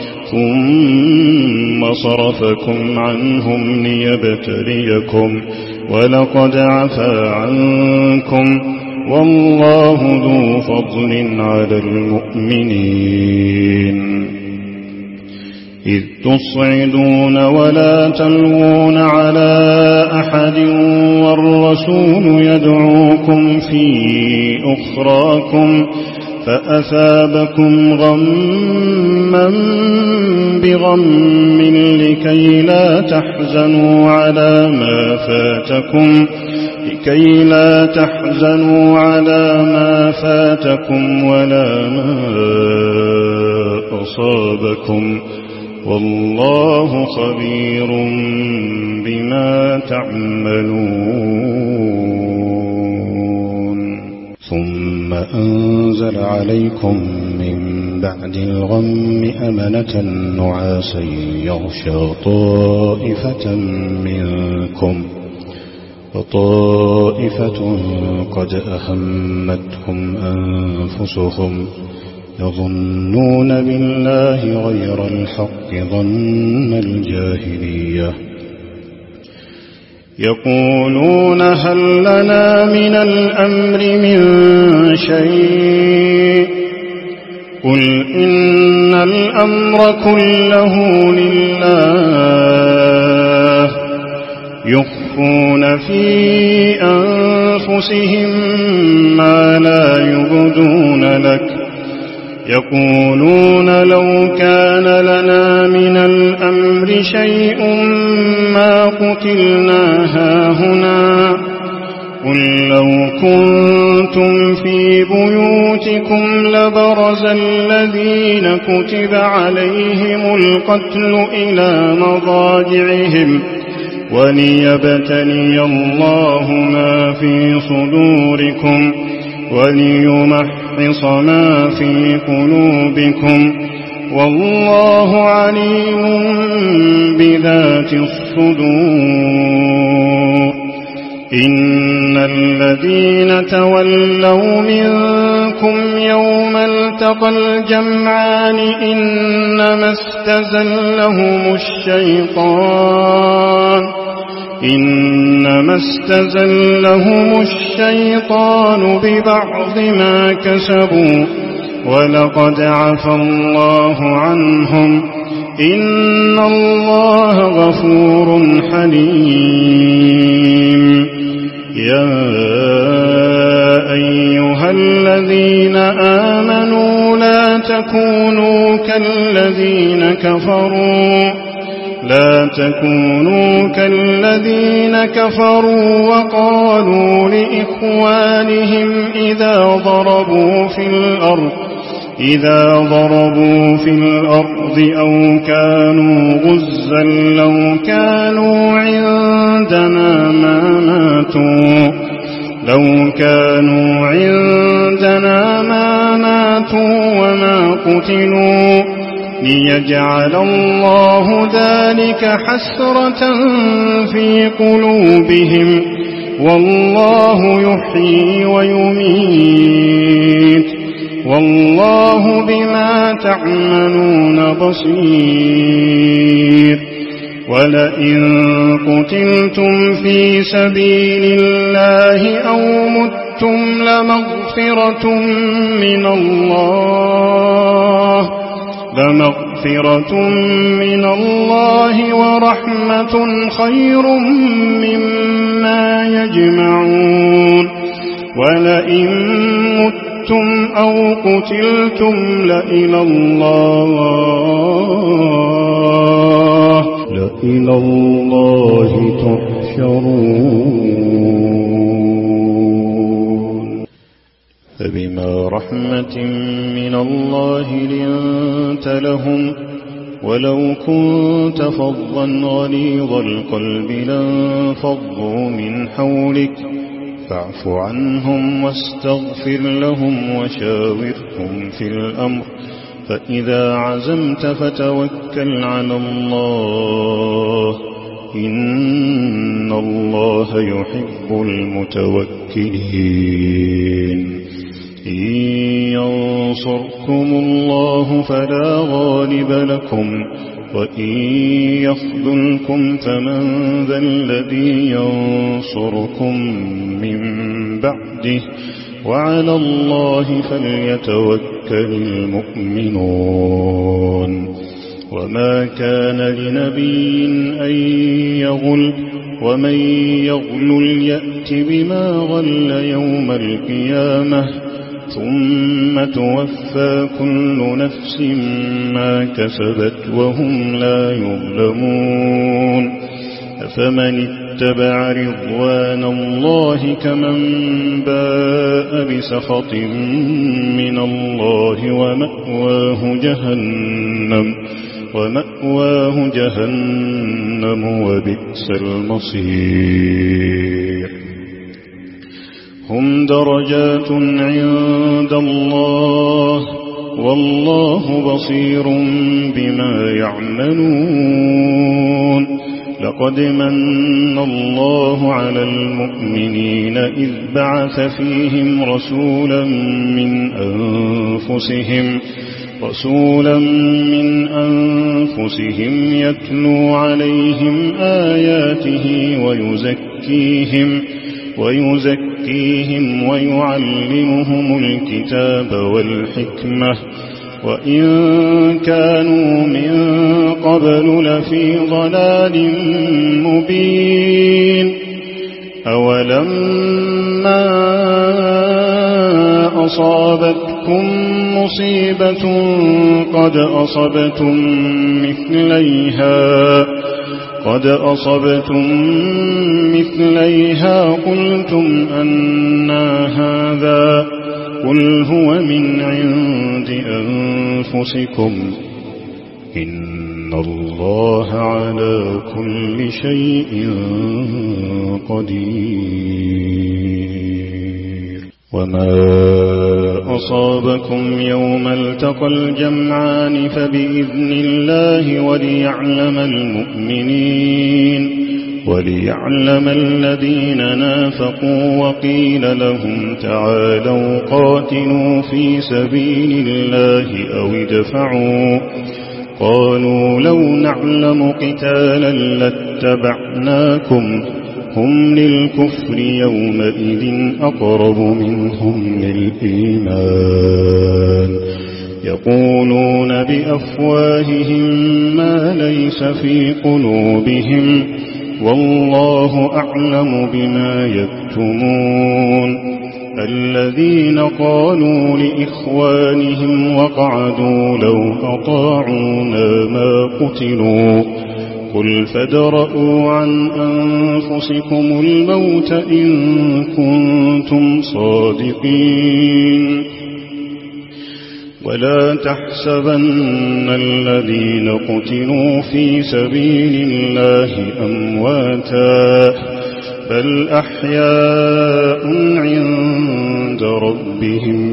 ثم صرفكم عنهم ليبتليكم ولقد عفا عنكم والله ذو فضل على المؤمنين إذ تصعدون ولا تلوون على أحد والرسول يدعوكم في أخراكم فأثابكم غما بغم لكي لا تحزنوا على ما فاتكم لكي لا تحزنوا على ما فاتكم ولا ما أصابكم والله خبير بما تعملون ثم أنزل عليكم من بعد الغم أمنة نعاسا يغشى طائفة منكم وطائفة قد أهمتهم أنفسهم يظنون بالله غير الحق ظن الجاهلية يقولون هل لنا من الأمر من شيء قل إن الأمر كله لله يخفون في أنفسهم ما لا يبدون لك يقولون لو كان لنا من الأمر شيء ما قتلنا هاهنا قل لو كنتم في بيوتكم لبرز الذين كتب عليهم القتل إلى مضاجعهم وليبتلي الله ما في صدوركم وليمحص ما في قلوبكم والله عليم بذات الصدور إن الذين تولوا منكم يوم التقى الجمعان إنما استزلهم الشيطان إنما استزلهم الشيطان ببعض ما كسبوا ولقد عفى الله عنهم إن الله غفور حليم يا أيها الذين آمنوا لا تكونوا كالذين كفروا لا تكونوا كالذين كفروا وقالوا لإخوانهم إذا ضربوا في الأرض إذا ضربوا في الأرض أو كانوا غزا لو كانوا عندنا ما ماتوا لو كانوا عندنا ما ماتوا وما قتلوا ليجعل الله ذلك حسرة في قلوبهم والله يحيي ويميت والله بما تعملون بصير ولئن قتلتم في سبيل الله أو متم لمغفرة من الله لمغفرة من الله ورحمة خير مما يجمعون ولئن متم أو قتلتم لإلى الله لإلى الله تحشرون فبما رحمة من الله لنت لهم ولو كنت فظا غليظ القلب لانفضوا من حولك فاعف عنهم واستغفر لهم وشاورهم في الأمر فإذا عزمت فتوكل على الله إن الله يحب المتوكلين إن ينصركم الله فلا غالب لكم وإن يخذلكم فمن ذا الذي ينصركم من بعده وعلى الله فليتوكل المؤمنون وما كان لنبي أن يغل ومن يغل يأت بما غل يوم القيامة ثم توفى كل نفس ما كسبت وهم لا يظلمون أفمن اتبع رضوان الله كمن باء بسخط من الله ومأواه جهنم ومأواه جهنم وبئس المصير هم درجات عند الله والله بصير بما يعملون لقد من الله على المؤمنين إذ بعث فيهم رسولا من أنفسهم رسولا من أنفسهم يتلو عليهم آياته ويزكيهم ويزكيهم ويعلمهم الكتاب والحكمة وإن كانوا من قبل لفي ضلال مبين أولما أصابتكم مصيبة قد أصبتم مثليها قد أصبتم مثليها قلتم أنى هذا قل هو من عند أنفسكم إن الله على كل شيء قدير وما أصابكم يوم التقى الجمعان فبإذن الله وليعلم المؤمنين وليعلم الذين نافقوا وقيل لهم تعالوا قاتلوا في سبيل الله أو ادفعوا قالوا لو نعلم قتالا لاتبعناكم هم للكفر يومئذ أقرب منهم للإيمان يقولون بأفواههم ما ليس في قلوبهم والله أعلم بما يكتمون الذين قالوا لإخوانهم وقعدوا لو أطاعونا ما قتلوا قل فادرءوا عن أنفسكم الموت إن كنتم صادقين ولا تحسبن الذين قتلوا في سبيل الله أمواتا بل أحياء عند ربهم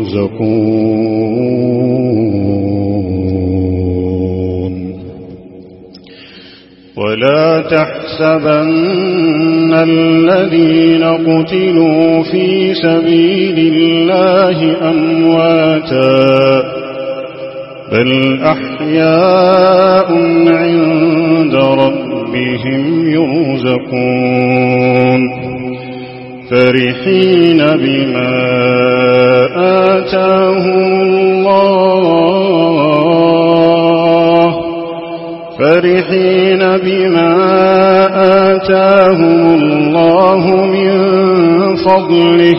يرزقون ولا تحسبن الذين قتلوا في سبيل الله أمواتا بل أحياء عند ربهم يرزقون فرحين بما آتاهم الله فرحين بما آتاهم الله من فضله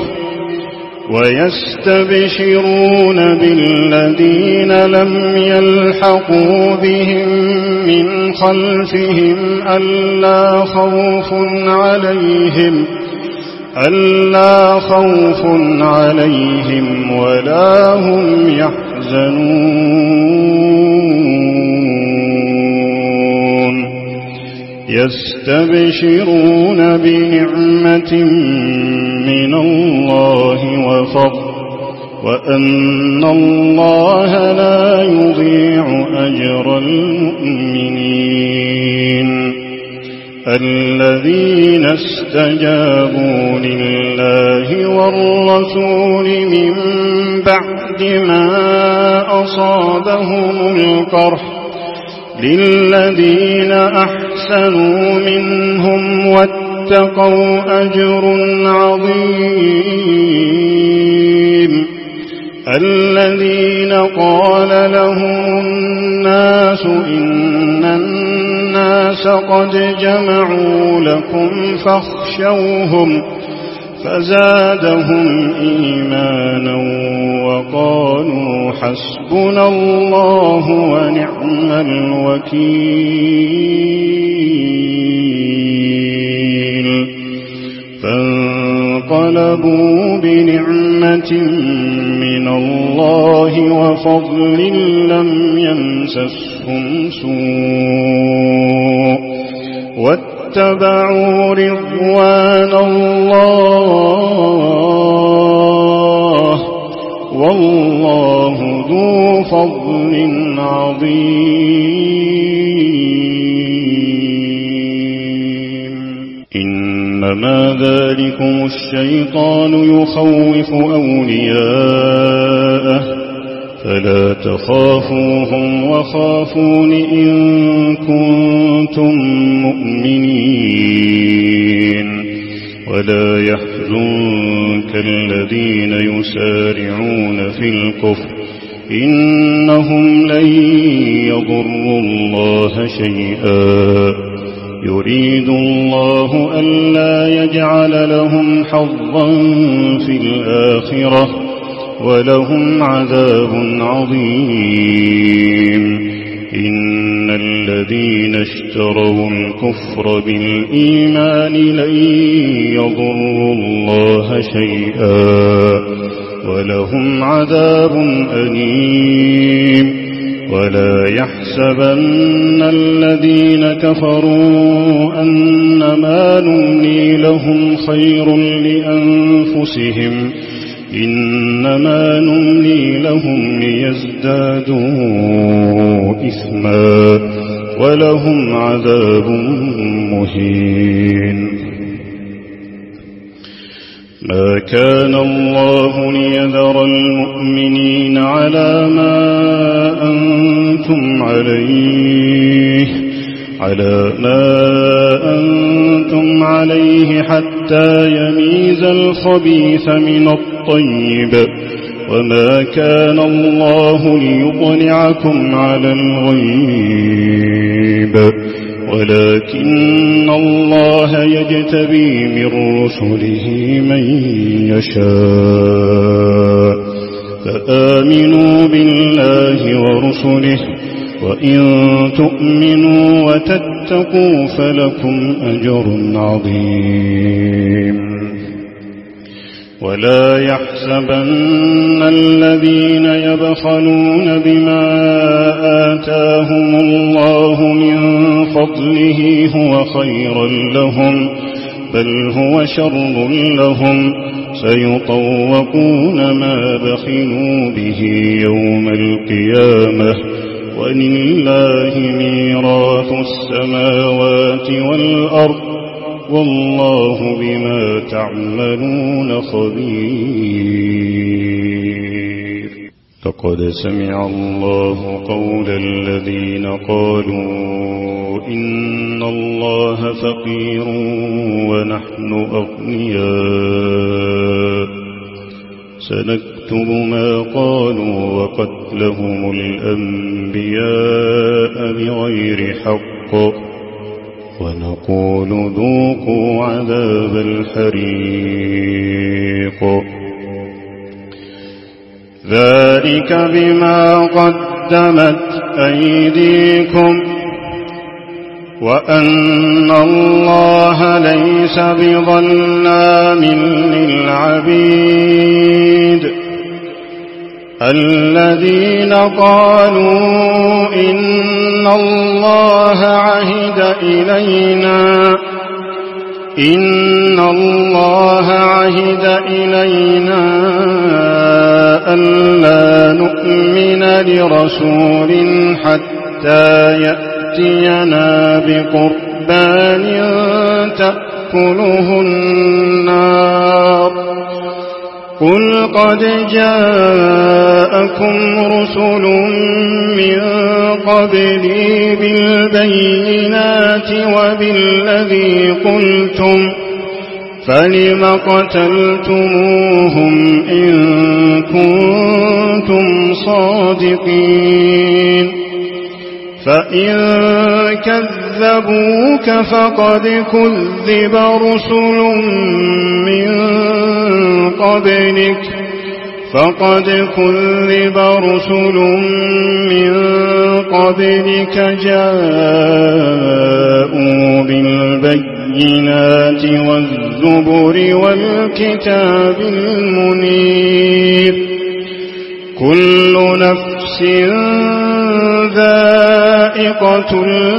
ويستبشرون بالذين لم يلحقوا بهم من خلفهم ألا خوف عليهم ألا خوف عليهم ولا هم يحزنون يستبشرون بنعمة من الله وفضل وأن الله لا يضيع أجر المؤمنين الذين استجابوا لله والرسول من بعد ما أصابهم القرح للذين أحسنوا منهم واتقوا أجر عظيم الذين قال لهم الناس إن الناس قد جمعوا لكم فاخشوهم فزادهم إيمانا وقالوا حسبنا الله ونعم الوكيل فانقلبوا بنعمة من الله وفضل لم يمسسهم سوء واتبعوا رضوان الله والله ذو فضل عظيم إنما ذلكم الشيطان يخوف أولياءه فلا تخافوهم وخافون إن كنتم مؤمنين ولا يحزنك الذين يسارعون في الكفر إنهم لن يضروا الله شيئا يريد الله ألا يجعل لهم حظا في الآخرة ولهم عذاب عظيم إن الذين اشتروا الكفر بالإيمان لن يضروا الله شيئا ولهم عذاب أليم ولا يحسبن الذين كفروا أنما نملي لهم خير لأنفسهم إنما نملي لهم ليزدادوا إثما ولهم عذاب مهين ما كان الله ليذر المؤمنين على ما أنتم عليه على ما أنتم عليه حتى يميز الخبيث من الطيب وما كان الله ليطلعكم على الغيب ولكن الله يجتبي من رسله من يشاء فآمنوا بالله ورسله وإن تؤمنوا وتتقوا فلكم أجر عظيم ولا يحسبن الذين يبخلون بما آتاهم الله من فضله هو خيرا لهم بل هو شر لهم سيطوقون ما بخلوا به يوم القيامة ولله ميراث السماوات والأرض والله بما تعملون خبير لقد سمع الله قول الذين قالوا إن الله فقير ونحن أغنياء سنكتب ما قالوا وقتلهم الأنبياء بغير حق ونقول ذوقوا عذاب الحريق ذلك بما قدمت أيديكم وأن الله ليس بظلام للعبيد الذين قالوا إن الله عهد إلينا إن الله عهد إلينا ألا نؤمن لرسول حتى يأتينا بقربان تأكله النار قل قد جاءكم رسل من قبلي بالبينات وبالذي قلتم فلم قتلتموهم إن كنتم صادقين فإن كذبوك فقد كذب رسل من قبلك فقد كذب رسل من قبلك جاءوا بالبينات والزبر والكتاب المنير كل نفس ذائقة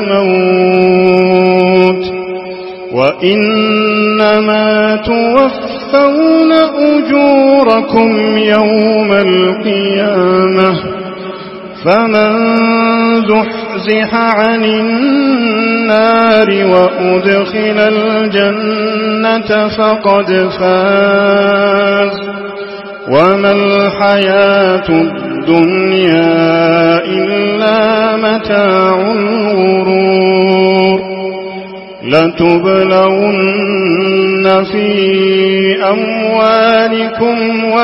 الموت وإنما توفون أجوركم يوم القيامة فمن زحزح زحزح عن النار وأدخل الجنة فقد فاز وما الحياة الدنيا إلا متاع الغرور لتبلون في أموالكم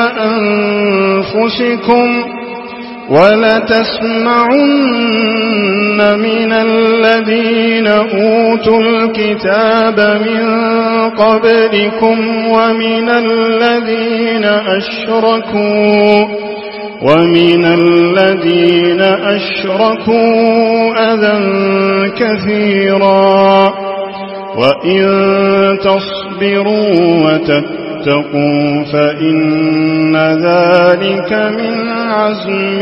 وأنفسكم ولتسمعن من الذين أوتوا الكتاب من قبلكم ومن الذين أشركوا ومن الذين أشركوا أذى كثيرا وإن تصبروا وتتقوا فإن ذلك من عزم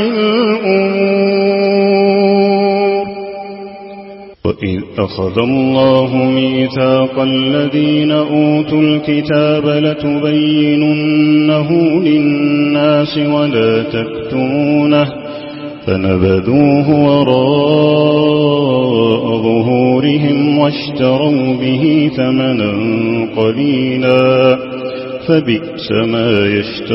الأمور. وإذ أخذ الله ميثاق الذين أوتوا الكتاب لتبيننه للناس ولا تكتمونه فنبذوه وراء ظهورهم واشتروا به ثمنا قليلا فبئس ما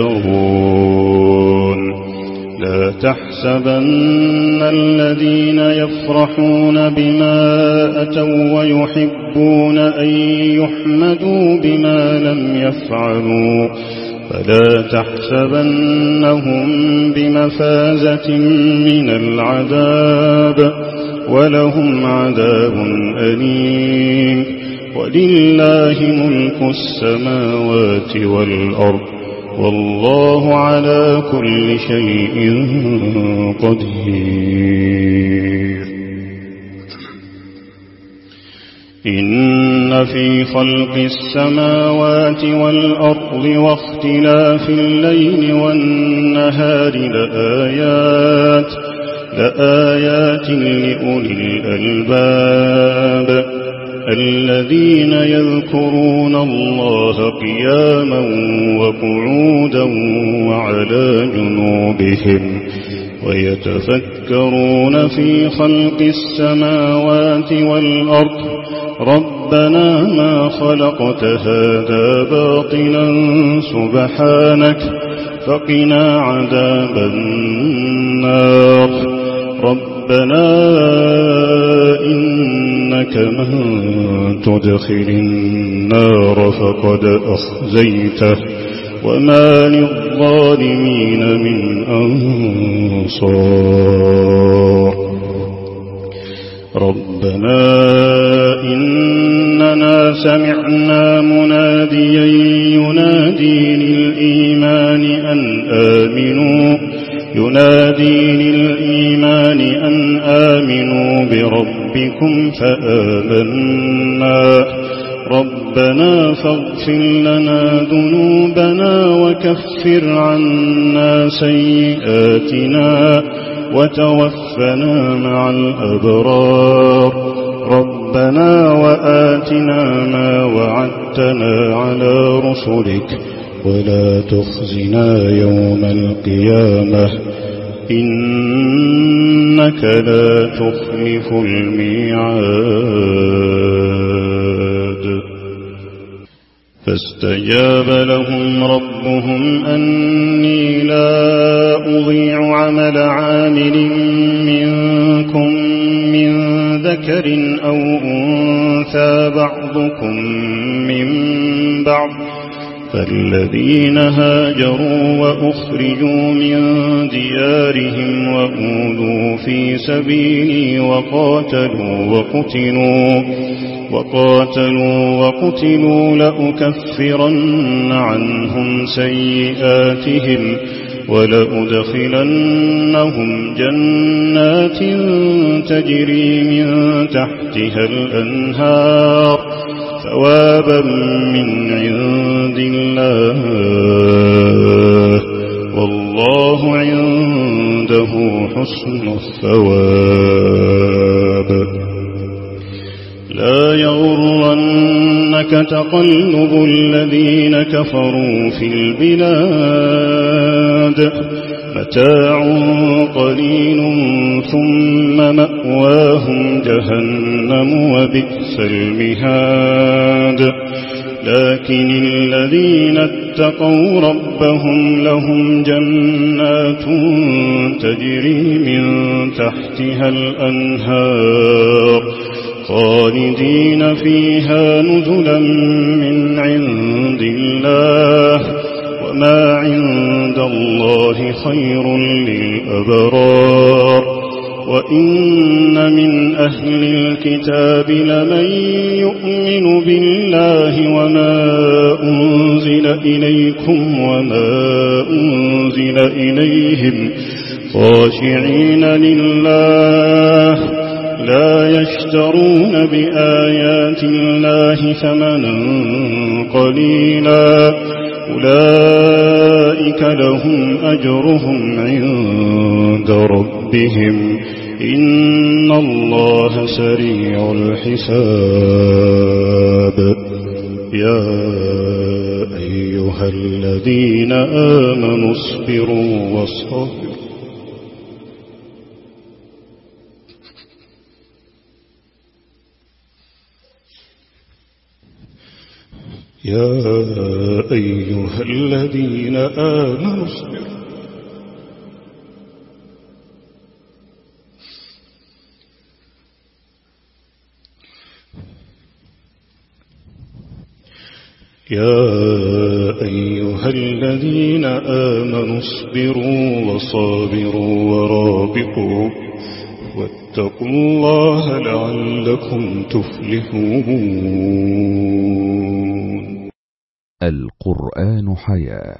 يشترون. لا تحسبن الذين يفرحون بما أتوا ويحبون أن يحمدوا بما لم يفعلوا فلا تحسبنهم بمفازة من العذاب ولهم عذاب أليم. ولله ملك السماوات والأرض والله على كل شيء قدير. إن في خلق السماوات والأرض واختلاف الليل والنهار لآيات لآيات لأولي الألباب الذين يذكرون الله قياما وقعودا وعلى جنوبهم ويتفكرون في خلق السماوات والأرض ربنا ما خلقت هذا باطلا سبحانك فقنا عذاب النار. ربنا إنك من تدخل النار فقد أخزيته وما للظالمين من أنصار. ربنا إننا سمعنا مناديا ينادي للإيمان أن آمنوا ينادي للإيمان أن آمنوا بربكم فآمنا ربنا فاغفر لنا ذنوبنا وكفر عنا سيئاتنا وتوفنا مع الأبرار. ربنا وآتنا ما وعدتنا على رسلك ولا تخزنا يوم القيامة إنك لا تخلف الميعاد. فاستجاب لهم ربهم أني لا أضيع عمل عامل منكم من ذكر أو أنثى بعضكم من بعض فالذين هاجروا وأخرجوا من ديارهم وأوذوا في سبيلي وقاتلوا وقتلوا وقاتلوا وقتلوا لأكفرن عنهم سيئاتهم ولأدخلنهم جنات تجري من تحتها الأنهار ثوابا من عند الله والله عنده حسن الثواب. لا يغرنك تقلب الذين كفروا في البلاد متاع قليل ثم مأواهم جهنم وبئس المهاد لكن الذين اتقوا ربهم لهم جنات تجري من تحتها الأنهار خالدين فيها نزلا من عند الله وما عند الله خير للأبرار وإن من أهل الكتاب لمن يؤمن بالله وما أنزل إليكم وما أنزل إليهم خاشعين لله لا يشترون بآيات الله ثمنا قليلا أولئك لهم أجرهم عند ربهم إن الله سريع الحساب يا أيها الذين آمنوا اصبروا واصبروا يا أيها الذين آمنوا اصبروا يا أيها الذين آمنوا اصبروا وصابروا ورابطوا واتقوا الله لعلكم تفلحون. القرآن حياة.